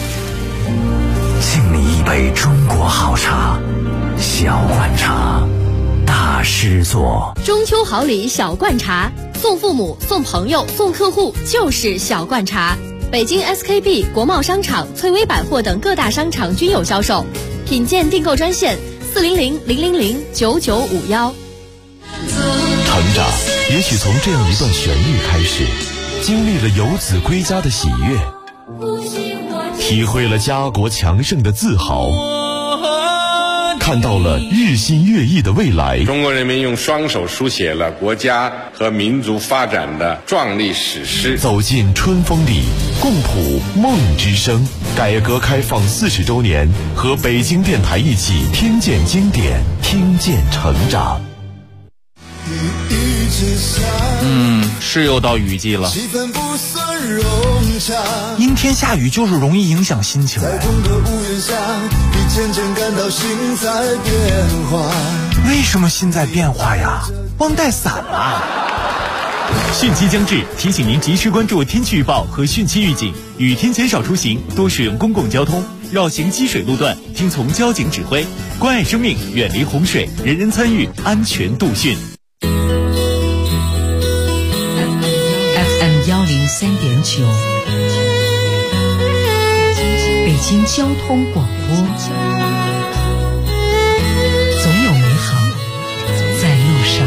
敬你一杯中国好茶，小罐茶，大师做。 中秋好礼小罐茶，送父母、送朋友、送客户就是小罐茶。北京 SKP、国贸商场、翠微百货等各大商场均有销售。品鉴订购专线400-000-9951。 成长也许从这样一段旋律开始，经历了游子归家的喜悦，体会了家国强盛的自豪，看到了日新月异的未来。 中国人民用双手书写了国家和民族发展的壮丽史诗。 走进春风里，共谱梦之声。改革开放40周年，和北京电台一起听见经典，听见成长。 是又到雨季了，阴天下雨就是容易影响心情。为什么心在变化呀？忘带伞了。汛期将至，提醒您及时关注天气预报和汛期预警，雨天减少出行，多使用公共交通，绕行积水路段，听从交警指挥，关爱生命，远离洪水，人人参与，安全度汛。 103.9，北京交通广播，总有美好在路上。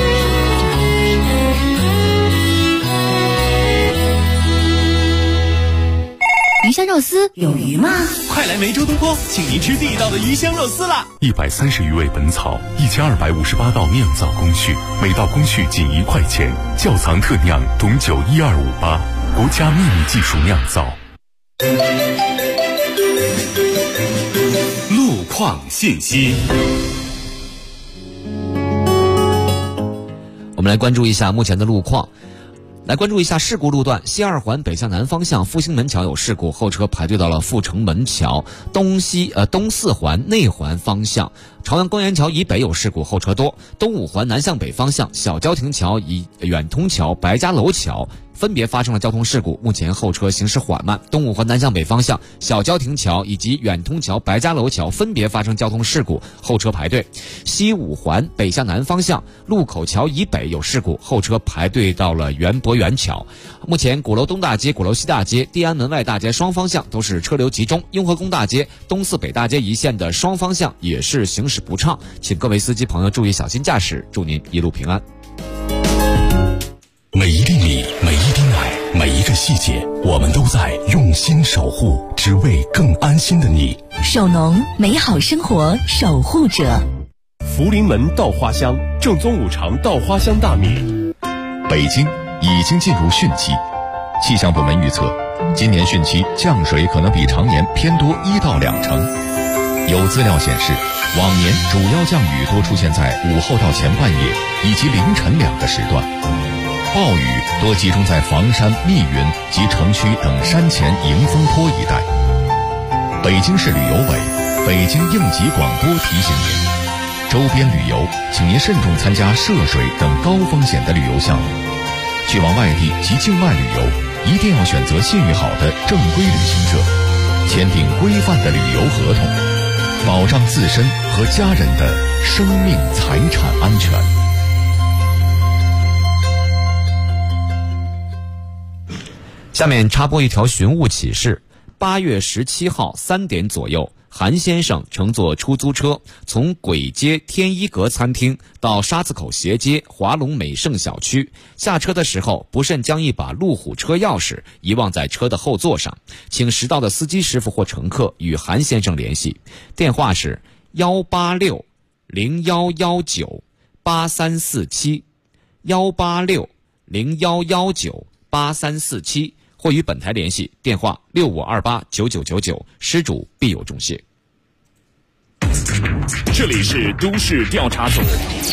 鱼香肉丝有鱼吗？ 快来梅州东坡，请您吃地道的鱼香肉丝啦 ！130余味本草，1258道酿造工序，每道工序仅1块钱，窖藏特酿董酒12588，国家秘密技术酿造。 路况信息。 我们来关注一下目前的路况。来关注一下事故路段，西二环北向南方向复兴门桥有事故，后车排队到了阜成门桥。东四环内环方向朝阳公园桥以北有事故，后车多。东五环南向北方向小交亭桥以远通桥、白家楼桥分别发生了交通事故，目前后车行驶缓慢。东五环南向北方向小交亭桥以及远通桥、白家楼桥分别发生交通事故，后车排队。西五环北向南方向路口桥以北有事故，后车排队到了园博园桥。目前鼓楼东大街、鼓楼西大街、地安门外大街双方向都是车流集中，雍和宫大街、东四北大街一线的双方向也是行驶不畅，请各位司机朋友注意小心驾驶，祝您一路平安。 每一粒米，每一滴奶，每一个细节，我们都在用心守护，只为更安心的你。 首农，美好生活守护者。 福临门稻花香，正宗五常稻花香大米。 北京已经进入汛期，气象部门预测，今年汛期降水可能比常年偏多1到2成。有资料显示，往年主要降雨多出现在午后到前半夜以及凌晨2个时段。暴雨多集中在房山、密云及城区等山前迎风坡一带。北京市旅游委、北京应急广播提醒您，周边旅游请您慎重参加涉水等高风险的旅游项目。去往外地及境外旅游，一定要选择信誉好的正规旅行社，签订规范的旅游合同，保障自身和家人的生命财产安全。 下面插播一条寻物启事：8月17号3点左右，韩先生乘坐出租车从簋街天一阁餐厅到沙子口斜街华龙美盛小区，下车的时候不慎将一把路虎车钥匙遗忘在车的后座上，请识到的司机师傅或乘客与韩先生联系，电话是186-0119-8347，186-0119-8347，或与本台联系，电话65289999，失主必有重谢。 这里是都市调查组。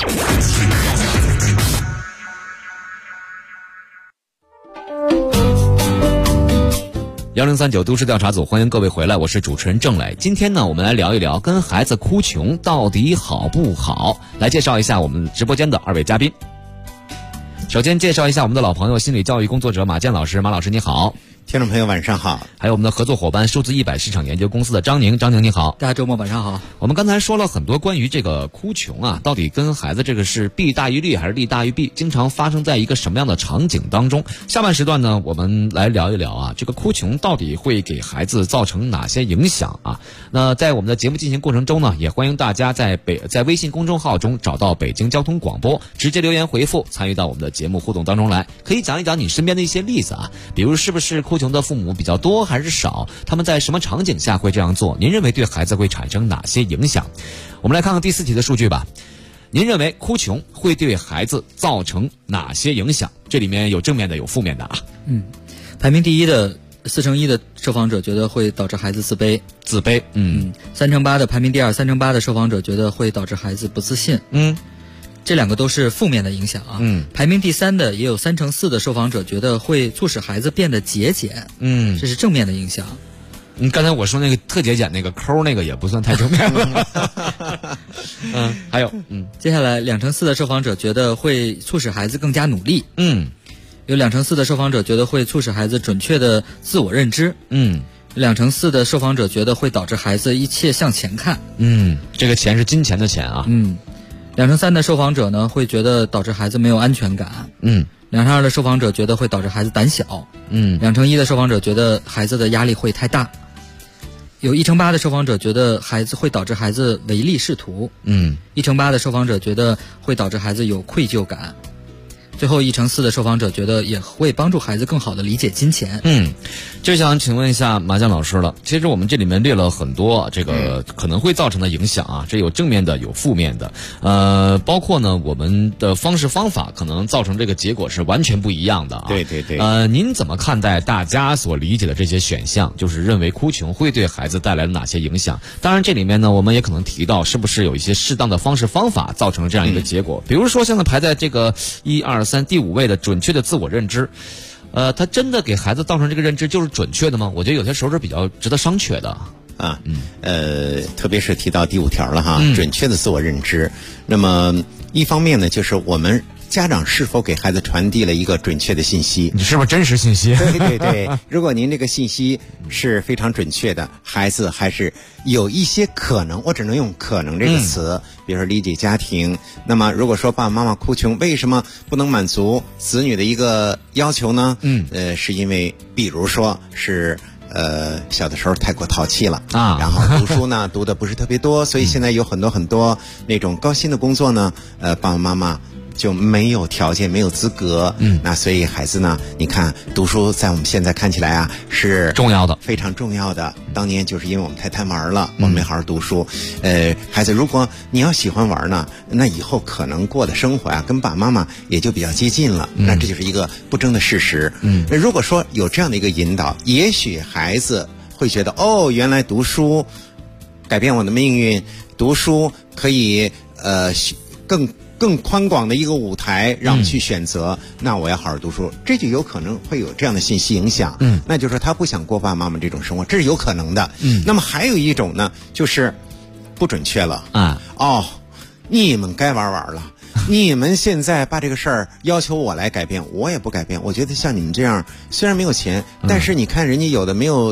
1039都市调查组，欢迎各位回来，我是主持人郑磊。今天呢，我们来聊一聊跟孩子哭穷到底好不好。来介绍一下我们直播间的2位嘉宾。首先介绍一下我们的老朋友，心理教育工作者马健老师。马老师你好。 听众朋友晚上好。 还有我们的合作伙伴数字100市场研究公司的张宁。张宁你好。 大家周末晚上好。 我们刚才说了很多关于这个哭穷啊，到底跟孩子这个是弊大于利还是利大于弊，经常发生在一个什么样的场景当中。下半时段呢，我们来聊一聊啊，这个哭穷到底会给孩子造成哪些影响啊。那在我们的节目进行过程中呢，也欢迎大家在微信公众号中找到北京交通广播，直接留言回复参与到我们的节目互动当中来，可以讲一讲你身边的一些例子啊，比如是不是哭穷的父母比较多还是少，他们在什么场景下会这样做，您认为对孩子会产生哪些影响。我们来看看第4题的数据吧。您认为哭穷会对孩子造成哪些影响？这里面有正面的有负面的啊。 排名第一的41%的受访者觉得会导致孩子自卑。3乘8的排名第2，3乘8的受访者觉得会导致孩子不自信。这两个都是负面的影响啊。排名第3的也有3乘4的受访者觉得会促使孩子变得节俭。这是正面的影响。 刚才我说那个特节俭那个抠那个也不算太正面了。还有接下来2乘4的受访者觉得会促使孩子更加努力。有2乘4的受访者觉得会促使孩子准确的自我认知。2乘4的受访者觉得会导致孩子一切向前看。 这个钱是金钱的钱啊。 2乘3的受访者呢会觉得导致孩子没有安全感。2乘2的受访者觉得会导致孩子胆小。2乘1的受访者觉得孩子的压力会太大。有1乘8的受访者觉得孩子会导致孩子唯利是图。1乘8的受访者觉得会导致孩子有愧疚感。最后1乘4的受访者觉得也会帮助孩子更好的理解金钱。 就想请问一下麻将老师了，其实我们这里面列了很多这个可能会造成的影响啊，这有正面的有负面的，包括呢我们的方式方法可能造成这个结果是完全不一样的啊。 对。 您怎么看待大家所理解的这些选项，就是认为哭穷会对孩子带来哪些影响？当然这里面呢我们也可能提到是不是有一些适当的方式方法造成了这样一个结果，比如说现在排在这个1、2、3第5位的准确的自我认知。他真的给孩子造成这个认知就是准确的吗？我觉得有些时候是比较值得商榷的啊。特别是提到第5条了哈，准确的自我认知。那么一方面呢，就是我们家长是否给孩子传递了一个准确的信息？ 你是不是真实信息？ 对。如果您这个信息是非常准确的，孩子还是有一些可能，我只能用可能这个词，比如说理解家庭。那么如果说爸爸妈妈哭穷，为什么不能满足子女的一个要求呢？是因为比如说是小的时候太过淘气了啊，然后读书呢读的不是特别多，所以现在有很多那种高薪的工作呢，爸爸妈妈就没有条件没有资格。那所以孩子呢，你看读书在我们现在看起来啊是重要的， 非常重要的。当年就是因为我们太贪玩了，我们没好好读书。孩子如果你要喜欢玩呢，那以后可能过的生活啊跟爸爸妈妈也就比较接近了。那这就是一个不争的事实。如果说有这样的一个引导，也许孩子会觉得原来读书改变我的命运，读书可以更宽广的一个舞台让我去选择，那我要好好读书，这就有可能会有这样的信息影响。那就是说他不想过爸爸妈妈这种生活，这是有可能的。那么还有一种呢，就是不准确了你们该玩了，你们现在把这个事儿要求我来改变，我也不改变。我觉得像你们这样，虽然没有钱，但是你看人家有的没有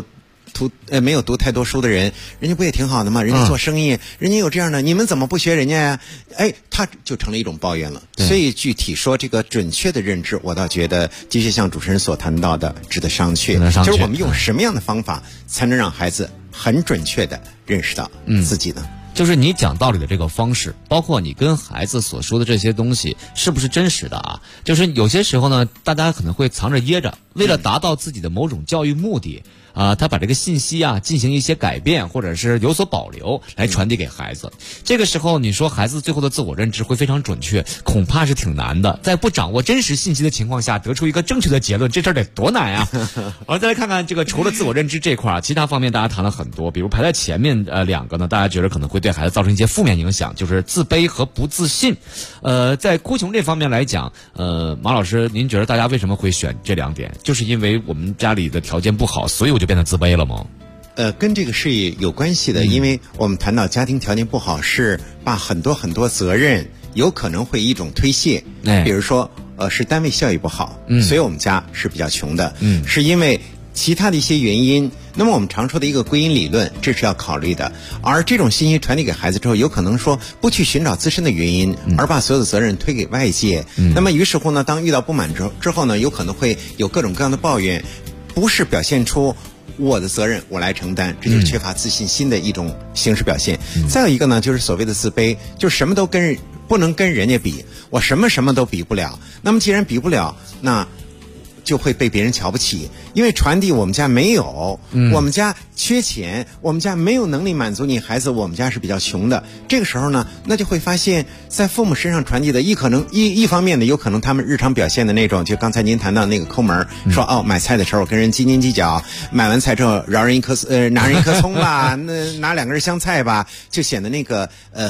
没有读太多书的人，人家不也挺好的吗？人家做生意，人家有这样的，你们怎么不学人家呀？哎，他就成了一种抱怨了。所以具体说这个准确的认知，我倒觉得的确像主持人所谈到的，值得商榷。就是我们用什么样的方法才能让孩子很准确的认识到自己呢？ 就是你讲道理的这个方式，包括你跟孩子所说的这些东西是不是真实的啊？就是有些时候呢，大家可能会藏着掖着，为了达到自己的某种教育目的他把这个信息进行一些改变，或者是有所保留来传递给孩子。这个时候你说孩子最后的自我认知会非常准确，恐怕是挺难的。在不掌握真实信息的情况下得出一个正确的结论，这事儿得多难啊！我们再来看看这个除了自我认知这块其他方面大家谈了很多，比如排在前面两个呢，大家觉得可能会对孩子造成一些负面影响，就是自卑和不自信。在哭穷这方面来讲，马老师您觉得大家为什么会选这两点？就是因为我们家里的条件不好，所以我就变得自卑了吗？ 跟这个是有关系的，因为我们谈到家庭条件不好，是把很多责任有可能会一种推卸。比如说是单位效益不好，所以我们家是比较穷的，是因为其他的一些原因。那么我们常说的一个归因理论，这是要考虑的。而这种信息传递给孩子之后，有可能说不去寻找自身的原因，而把所有的责任推给外界。那么于是乎呢，当遇到不满之后呢，有可能会有各种各样的抱怨，不是表现出我的责任我来承担，这就是缺乏自信心的一种形式表现。再有一个呢，就是所谓的自卑，就是什么都不能跟人家比，我什么都比不了。那么既然比不了，那就会被别人瞧不起，因为传递我们家没有，我们家缺钱，我们家没有能力满足你孩子，我们家是比较穷的。这个时候呢，那就会发现在父母身上传递的一方面呢，有可能他们日常表现的那种，就刚才您谈到那个抠门，说买菜的时候跟人斤斤计较，买完菜之后拿人一颗葱吧，拿2根香菜吧，就显得那个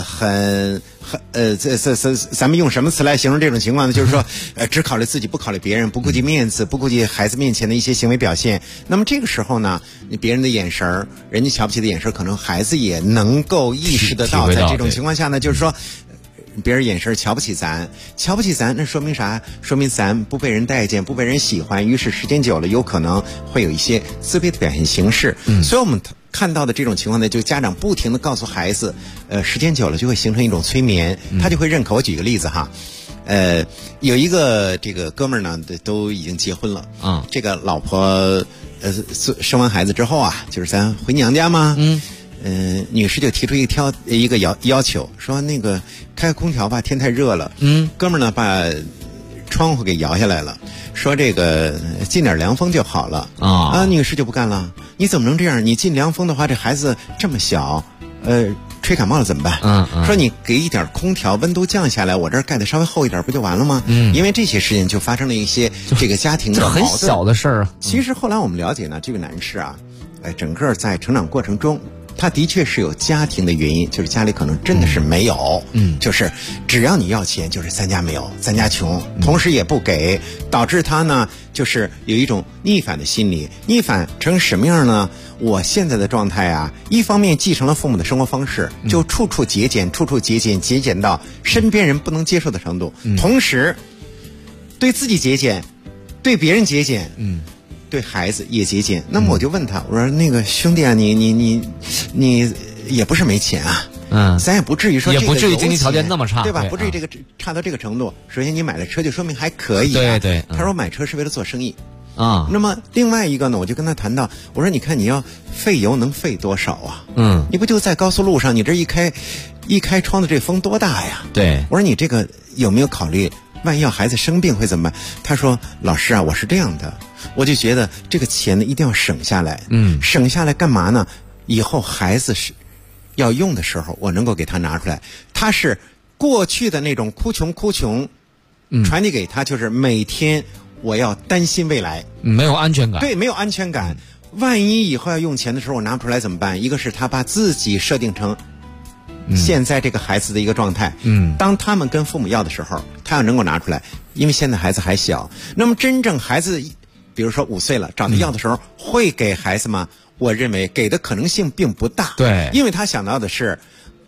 咱们用什么词来形容这种情况呢？就是说只考虑自己，不考虑别人，不顾及面子，不顾及孩子面前的一些行为表现。那么这个时候呢，别人的眼神，人家瞧不起的眼神，可能孩子也能够意识得到。在这种情况下呢，就是说别人眼神瞧不起咱，那说明啥？说明咱不被人待见，不被人喜欢，于是时间久了有可能会有一些自卑的表现形式。所以我们看到的这种情况呢，就家长不停地告诉孩子，时间久了就会形成一种催眠，他就会认可。我举个例子哈，有一个这个哥们儿呢，都已经结婚了这个老婆生完孩子之后啊，就是咱回娘家嘛，女士就提出一个要求，说那个开空调吧，天太热了。哥们儿呢把窗户给摇下来了，说这个进点凉风就好了女士就不干了，你怎么能这样？你进凉风的话，这孩子这么小，吹感冒了怎么办？说你给一点空调，温度降下来，我这儿盖的稍微厚一点，不就完了吗？因为这些事情就发生了一些这个家庭的矛盾， 很小的事儿啊。 其实后来我们了解呢，这个男士啊，整个在成长过程中，他的确是有家庭的原因，就是家里可能真的是没有，就是只要你要钱，就是咱家没有，咱家穷，同时也不给，导致他呢就是有一种逆反的心理。逆反成什么样呢？我现在的状态啊，一方面继承了父母的生活方式，就处处节俭，节俭到身边人不能接受的程度，同时对自己节俭，对别人节俭，对孩子也节俭。那么我就问他，我说那个兄弟啊，你也不是没钱啊，咱也不至于说也不至于经济条件那么差， 对吧？不至于这个差到这个程度。首先你买了车就说明还可以， 对。 他说买车是为了做生意那么另外一个呢，我就跟他谈到，我说你看你要费油能费多少啊？你不就在高速路上，你这一开窗的这风多大呀？ 对。 我说你这个有没有考虑，万一要孩子生病会怎么办？他说老师啊，我是这样的，我就觉得这个钱呢一定要省下来，省下来干嘛呢？以后孩子是要用的时候，我能够给他拿出来。他是过去的那种哭穷，传递给他就是每天我要担心未来， 没有安全感。 对，没有安全感。万一以后要用钱的时候我拿不出来怎么办？一个是他把自己设定成现在这个孩子的一个状态，当他们跟父母要的时候，他要能够拿出来，因为现在孩子还小。那么真正孩子比如说5岁了找他要的时候，会给孩子吗？我认为给的可能性并不大。 对， 因为他想到的是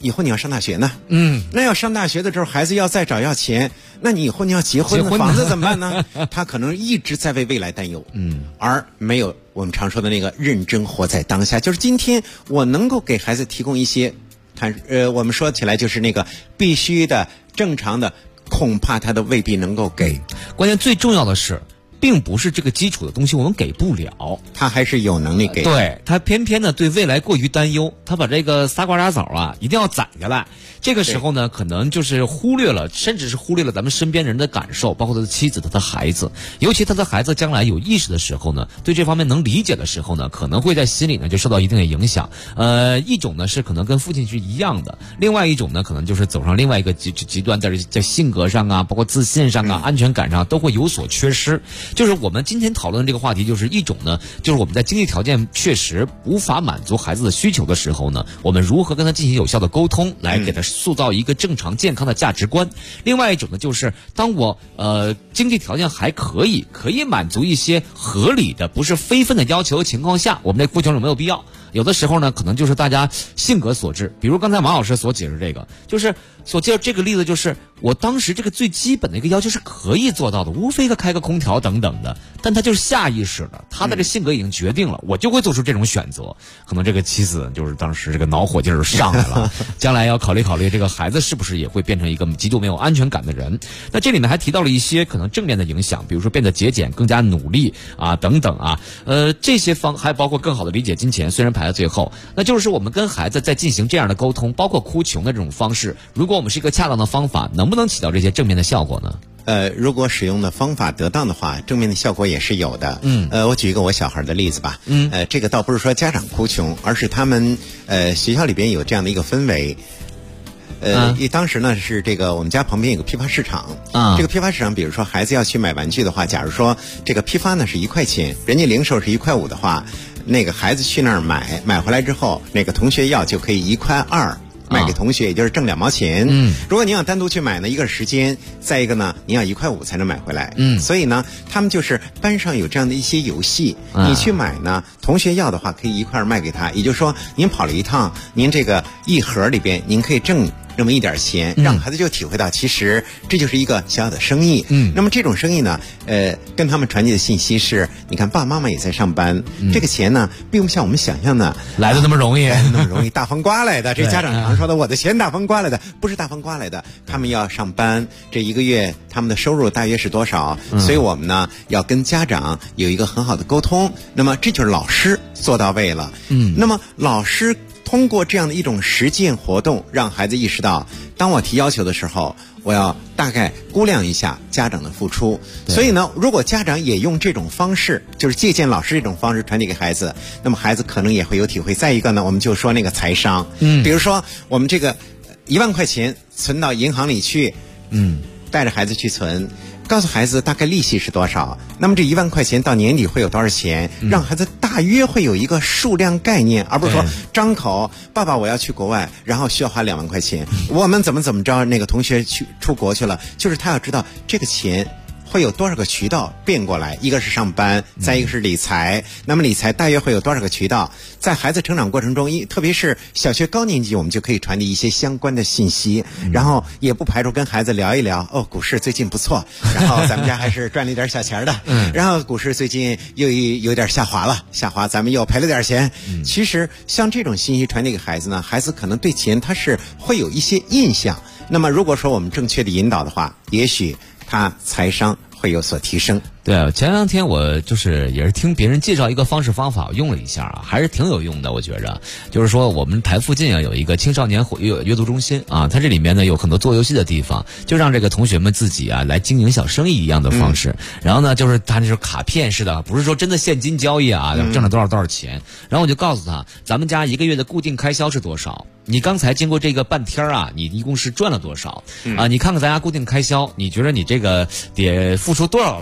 以后你要上大学呢，那要上大学的时候，孩子要再找要钱，那你以后你要结婚，房子怎么办呢？他可能一直在为未来担忧，而没有我们常说的那个认真活在当下，就是今天我能够给孩子提供一些，我们说起来就是那个必须的、正常的，恐怕他都未必能够给。 关键最重要的是，并不是这个基础的东西我们给不了， 他还是有能力给。 对，他偏偏呢对未来过于担忧，他把这个仨瓜俩枣啊一定要攒下来。这个时候呢，可能就是忽略了，甚至是忽略了咱们身边人的感受，包括他的妻子、他的孩子。尤其他的孩子将来有意识的时候呢，对这方面能理解的时候呢，可能会在心里呢就受到一定的影响。一种呢是可能跟父亲是一样的，另外一种呢可能就是走上另外一个极端，在性格上啊，包括自信上啊、安全感上都会有所缺失。就是我们今天讨论的这个话题，就是一种呢，就是我们在经济条件确实无法满足孩子的需求的时候呢，我们如何跟他进行有效的沟通，来给他塑造一个正常健康的价值观。另外一种呢，就是当我经济条件还可以满足一些合理的不是非分的要求的情况下，我们这哭穷有没有必要？有的时候呢，可能就是大家性格所致。比如刚才王老师所解释这个，就是所介绍这个例子，就是我当时这个最基本的一个要求是可以做到的，无非开个空调等等的，但他就是下意识的，他的这性格已经决定了，我就会做出这种选择。可能这个妻子就是当时这个恼火劲儿上来了，将来要考虑这个孩子是不是也会变成一个极度没有安全感的人。那这里面还提到了一些可能正面的影响，比如说变得节俭、更加努力啊等等啊，这些还包括更好的理解金钱，虽然排在最后。那就是我们跟孩子在进行这样的沟通，包括哭穷的这种方式，如果我们是一个恰当的方法，能不能起到这些正面的效果呢？ 如果使用的方法得当的话，正面的效果也是有的。我举一个我小孩的例子吧。这个倒不是说家长哭穷，而是他们学校里边有这样的一个氛围。当时呢是这个我们家旁边有个批发市场这个批发市场，比如说孩子要去买玩具的话，假如说这个批发呢是1块钱，人家零售是1块5的话，那个孩子去那儿买回来之后，那个同学要就可以1块2卖给同学，也就是挣2毛钱。如果您要单独去买呢，一个是时间，再一个呢，您要1块5才能买回来。所以呢，他们就是班上有这样的一些游戏，你去买呢，同学要的话可以1块2卖给他，也就是说，您跑了一趟，您这个一盒里边您可以挣那么一点钱，让孩子就体会到，其实这就是一个小小的生意。那么这种生意呢，跟他们传递的信息是，你看爸爸妈妈也在上班，这个钱呢，并不像我们想象的来的那么容易， 大风刮来的。这家长常说的，我的钱大风刮来的，不是大风刮来的，他们要上班，这一个月他们的收入大约是多少？所以我们呢，要跟家长有一个很好的沟通。那么这就是老师做到位了。那么老师通过这样的一种实践活动，让孩子意识到，当我提要求的时候，我要大概估量一下家长的付出。所以呢，如果家长也用这种方式，就是借鉴老师这种方式传递给孩子，那么孩子可能也会有体会。再一个呢，我们就说那个财商，比如说我们这个1万块钱存到银行里去，带着孩子去存，告诉孩子大概利息是多少，那么这1万块钱到年底会有多少钱，让孩子大约会有一个数量概念，而不是说张口爸爸我要去国外，然后需要花2万块钱，我们怎么着那个同学出国去了，就是他要知道这个钱会有多少个渠道变过来，一个是上班，再一个是理财。那么理财大约会有多少个渠道？在孩子成长过程中，特别是小学高年级，我们就可以传递一些相关的信息，然后也不排除跟孩子聊一聊，股市最近不错，然后咱们家还是赚了一点小钱的，然后股市最近又有点下滑，咱们又赔了点钱。其实像这种信息传递给孩子呢，孩子可能对钱他是会有一些印象。那么如果说我们正确的引导的话，也许他财商会有所提升。 对，前2天我也是听别人介绍一个方式方法，我用了一下还是挺有用的。我觉着就是说，我们台附近有一个青少年阅读中心它这里面呢有很多做游戏的地方，就让这个同学们自己来经营小生意一样的方式。然后呢，就是他那是卡片式的，不是说真的现金交易挣了多少钱。然后我就告诉他，咱们家1个月的固定开销是多少？你刚才经过这个半天你一共是赚了多少？你看看咱家固定开销，你觉得你这个得付出多少劳动？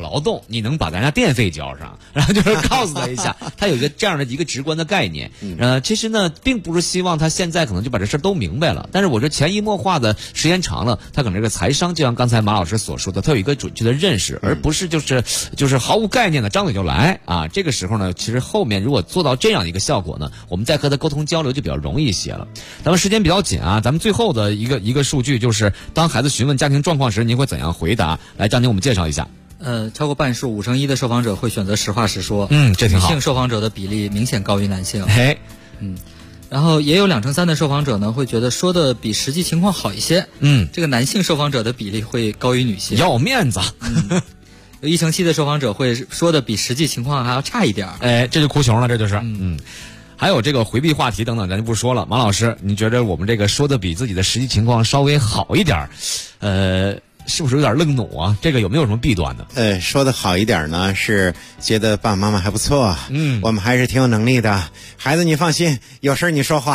你能把咱家电费交上，然后就是告诉他一下，他有一个这样的一个直观的概念。其实呢，并不是希望他现在可能就把这事都明白了，但是我这潜移默化的时间长了，他可能这个财商就像刚才马老师所说的，他有一个准确的认识，而不是就是毫无概念的张嘴就来啊。这个时候呢，其实后面如果做到这样一个效果呢，我们再和他沟通交流就比较容易一些了。咱们时间比较紧啊，咱们最后的一个数据就是，当孩子询问家庭状况时，您会怎样回答？来，张宁，我们介绍一下。 超过半数，51%的受访者会选择实话实说。 这挺好。 女性受访者的比例明显高于男性。然后也有2成3的受访者呢会觉得说的比实际情况好一些。这个男性受访者的比例会高于女性。 要面子。 有1成7的受访者会说的比实际情况还要差一点。 这就哭穷了，这就是。还有这个回避话题等等，咱就不说了。马老师，你觉得我们这个说的比自己的实际情况稍微好一点，是不是有点愣弩啊？这个有没有什么弊端呢？ 说的好一点呢，是觉得爸爸妈妈还不错，我们还是挺有能力的。孩子你放心，有事你说话。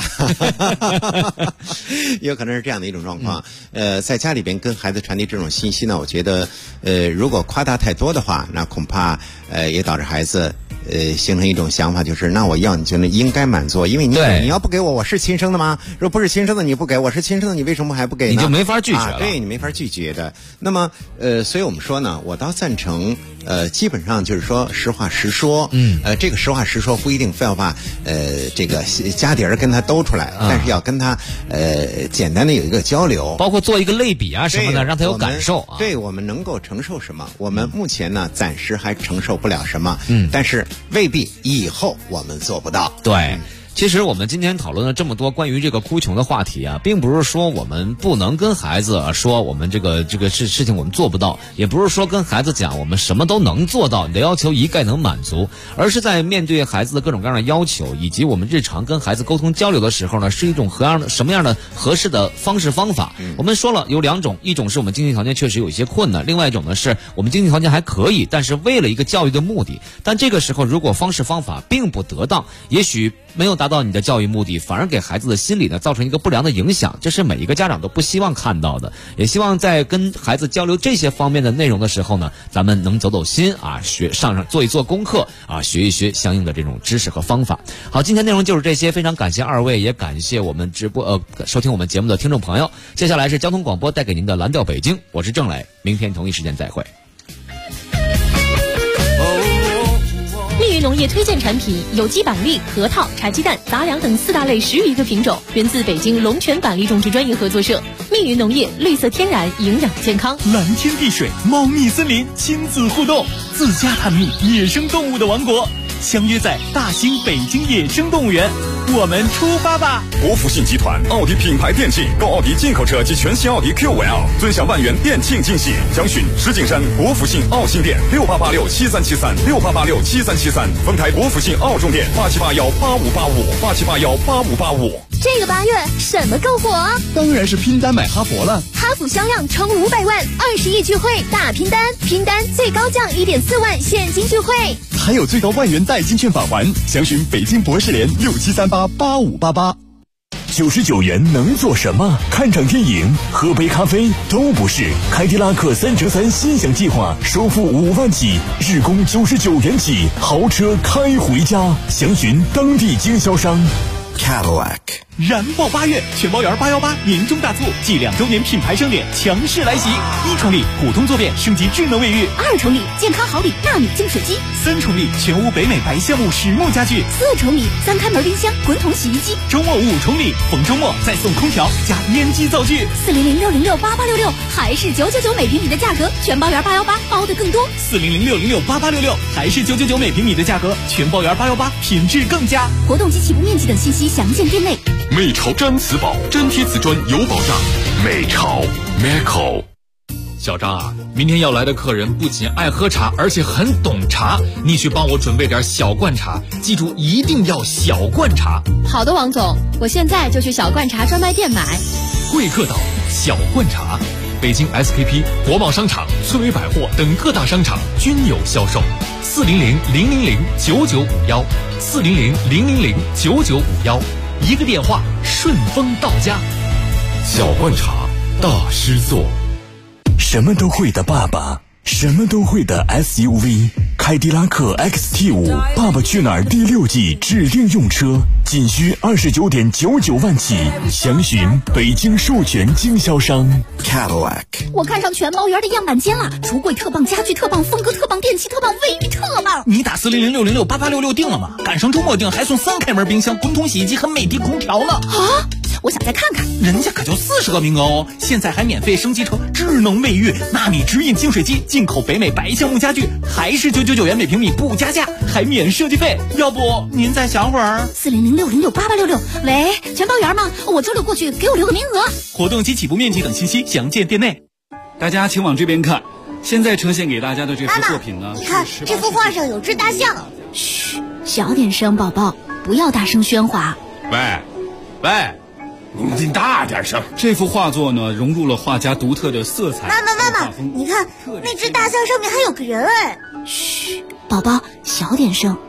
有可能是这样的一种状况。在家里边跟孩子传递这种信息呢，我觉得，如果夸大太多的话，那恐怕也导致孩子形成一种想法，就是那我要你就应该满足，因为你要不给我是亲生的吗？如果不是亲生的你不给，我是亲生的，你为什么还不给呢？ 你就没法拒绝了。 对，你没法拒绝的。那么所以我们说呢，我倒赞成基本上就是说实话实说。这个实话实说不一定非要把这个家底儿跟他兜出来，但是要跟他简单的有一个交流， 包括做一个类比啊什么的，让他有感受啊。 对，我们能够承受什么？我们目前呢暂时还承受不了什么，但是未必以后我们做不到。 对。其实我们今天讨论了这么多关于这个哭穷的话题啊，并不是说我们不能跟孩子说我们这个事情我们做不到，也不是说跟孩子讲我们什么都能做到，你的要求一概能满足，而是在面对孩子的各种各样的要求，以及我们日常跟孩子沟通交流的时候呢，是一种什么样的合适的方式方法。我们说了有2种，一种是我们经济条件确实有一些困难，另外一种呢是我们经济条件还可以，但是为了一个教育的目的，但这个时候如果方式方法并不得当，也许没有达到你的教育目的，反而给孩子的心理呢造成一个不良的影响，这是每一个家长都不希望看到的。也希望在跟孩子交流这些方面的内容的时候呢，咱们能走心啊，上做一做功课啊，学一学相应的这种知识和方法。好，今天内容就是这些，非常感谢2位，也感谢我们收听我们节目的听众朋友。接下来是交通广播带给您的蓝调北京，我是郑磊，明天同一时间再会。 密云农业推荐产品有机板栗、核桃、茶鸡蛋、杂粮等4大类10余个品种，源自北京龙泉板栗种植专业合作社。密云农业，绿色天然，营养健康， 蓝天碧水，猫蜜森林，亲子互动，自家探秘野生动物的王国，相约在大兴北京野生动物园，我们出发吧！ 国福信集团奥迪品牌店庆，购奥迪进口车及全新奥迪 QL， 尊享万元店庆惊喜。详询石景山国福信奥新店6886737368867373，丰台国福信奥中店8781858585。 这个8月什么够火？ 当然是拼单买哈佛了。 哈弗销量冲500万，20亿聚会大拼单，拼单最高降1.4万现金聚会， 还有最高万元代金券返还。详询北京博士联67388588。99元能做什么？看场电影、喝杯咖啡都不是。凯迪拉克3乘3心想计划，首付5万起，日供99元起，豪车开回家。详询当地经销商。 Cadillac 燃爆8月，全包圆818年终大促暨2周年品牌盛典强势来袭！1重礼普通坐便升级智能卫浴 ，2重礼健康好礼纳米净水机 ，3重礼全屋北美白橡木实木家具 ，4重礼3开门冰箱滚筒洗衣机。 周末5重礼，逢周末再送空调加烟机灶具。 400-606-8866还是999每平米的价格，全包圆818包的更多。 400-606-8866还是999每平米的价格，全包圆818品质更佳。 活动及起步面积等信息详见店内。 美潮毡瓷宝，粘贴瓷砖有保障。美潮 Meco。 小张啊，明天要来的客人不仅爱喝茶，而且很懂茶，你去帮我准备点小罐茶，记住一定要小罐茶。 好的，王总，我现在就去小罐茶专卖店买。 贵客岛小罐茶，北京 SKP、国贸商场、翠微百货等各大商场均有销售。400-000-9951，400-000-9951，一个电话顺丰到家。 小罐茶大师做。 什么都会的爸爸什么都会的 SUV， 凯迪拉克 XT5 爸爸去哪儿第6季指定用车，仅需29.99万起，详询北京授权经销商 Cadillac。 我看上全包园的样板间了，橱柜特棒，家具特棒，风格特棒，电器特棒，卫浴特棒。 你打40060688866订了吗？赶上周末订还送3开门冰箱、滚筒洗衣机和美的空调呢。 啊！我想再看看， 人家可就40个名额哦！现在还免费升级成智能卫浴、纳米直饮净水机，进口北美白橡木家具，还是999元每平米不加价，还免设计费。要不您再想会儿 ？40060688866。喂，全包园吗？我周六过去，给我留个名额。 活动及起步面积等信息详见店内。 大家请往这边看，现在呈现给大家的这幅作品呢， 你看这幅画上有只大象。嘘，小点声，宝宝，不要大声喧哗。 喂。你大点声！这幅画作呢，融入了画家独特的色彩。 妈妈，你看那只大象上面还有个人哎！嘘，宝宝，小点声。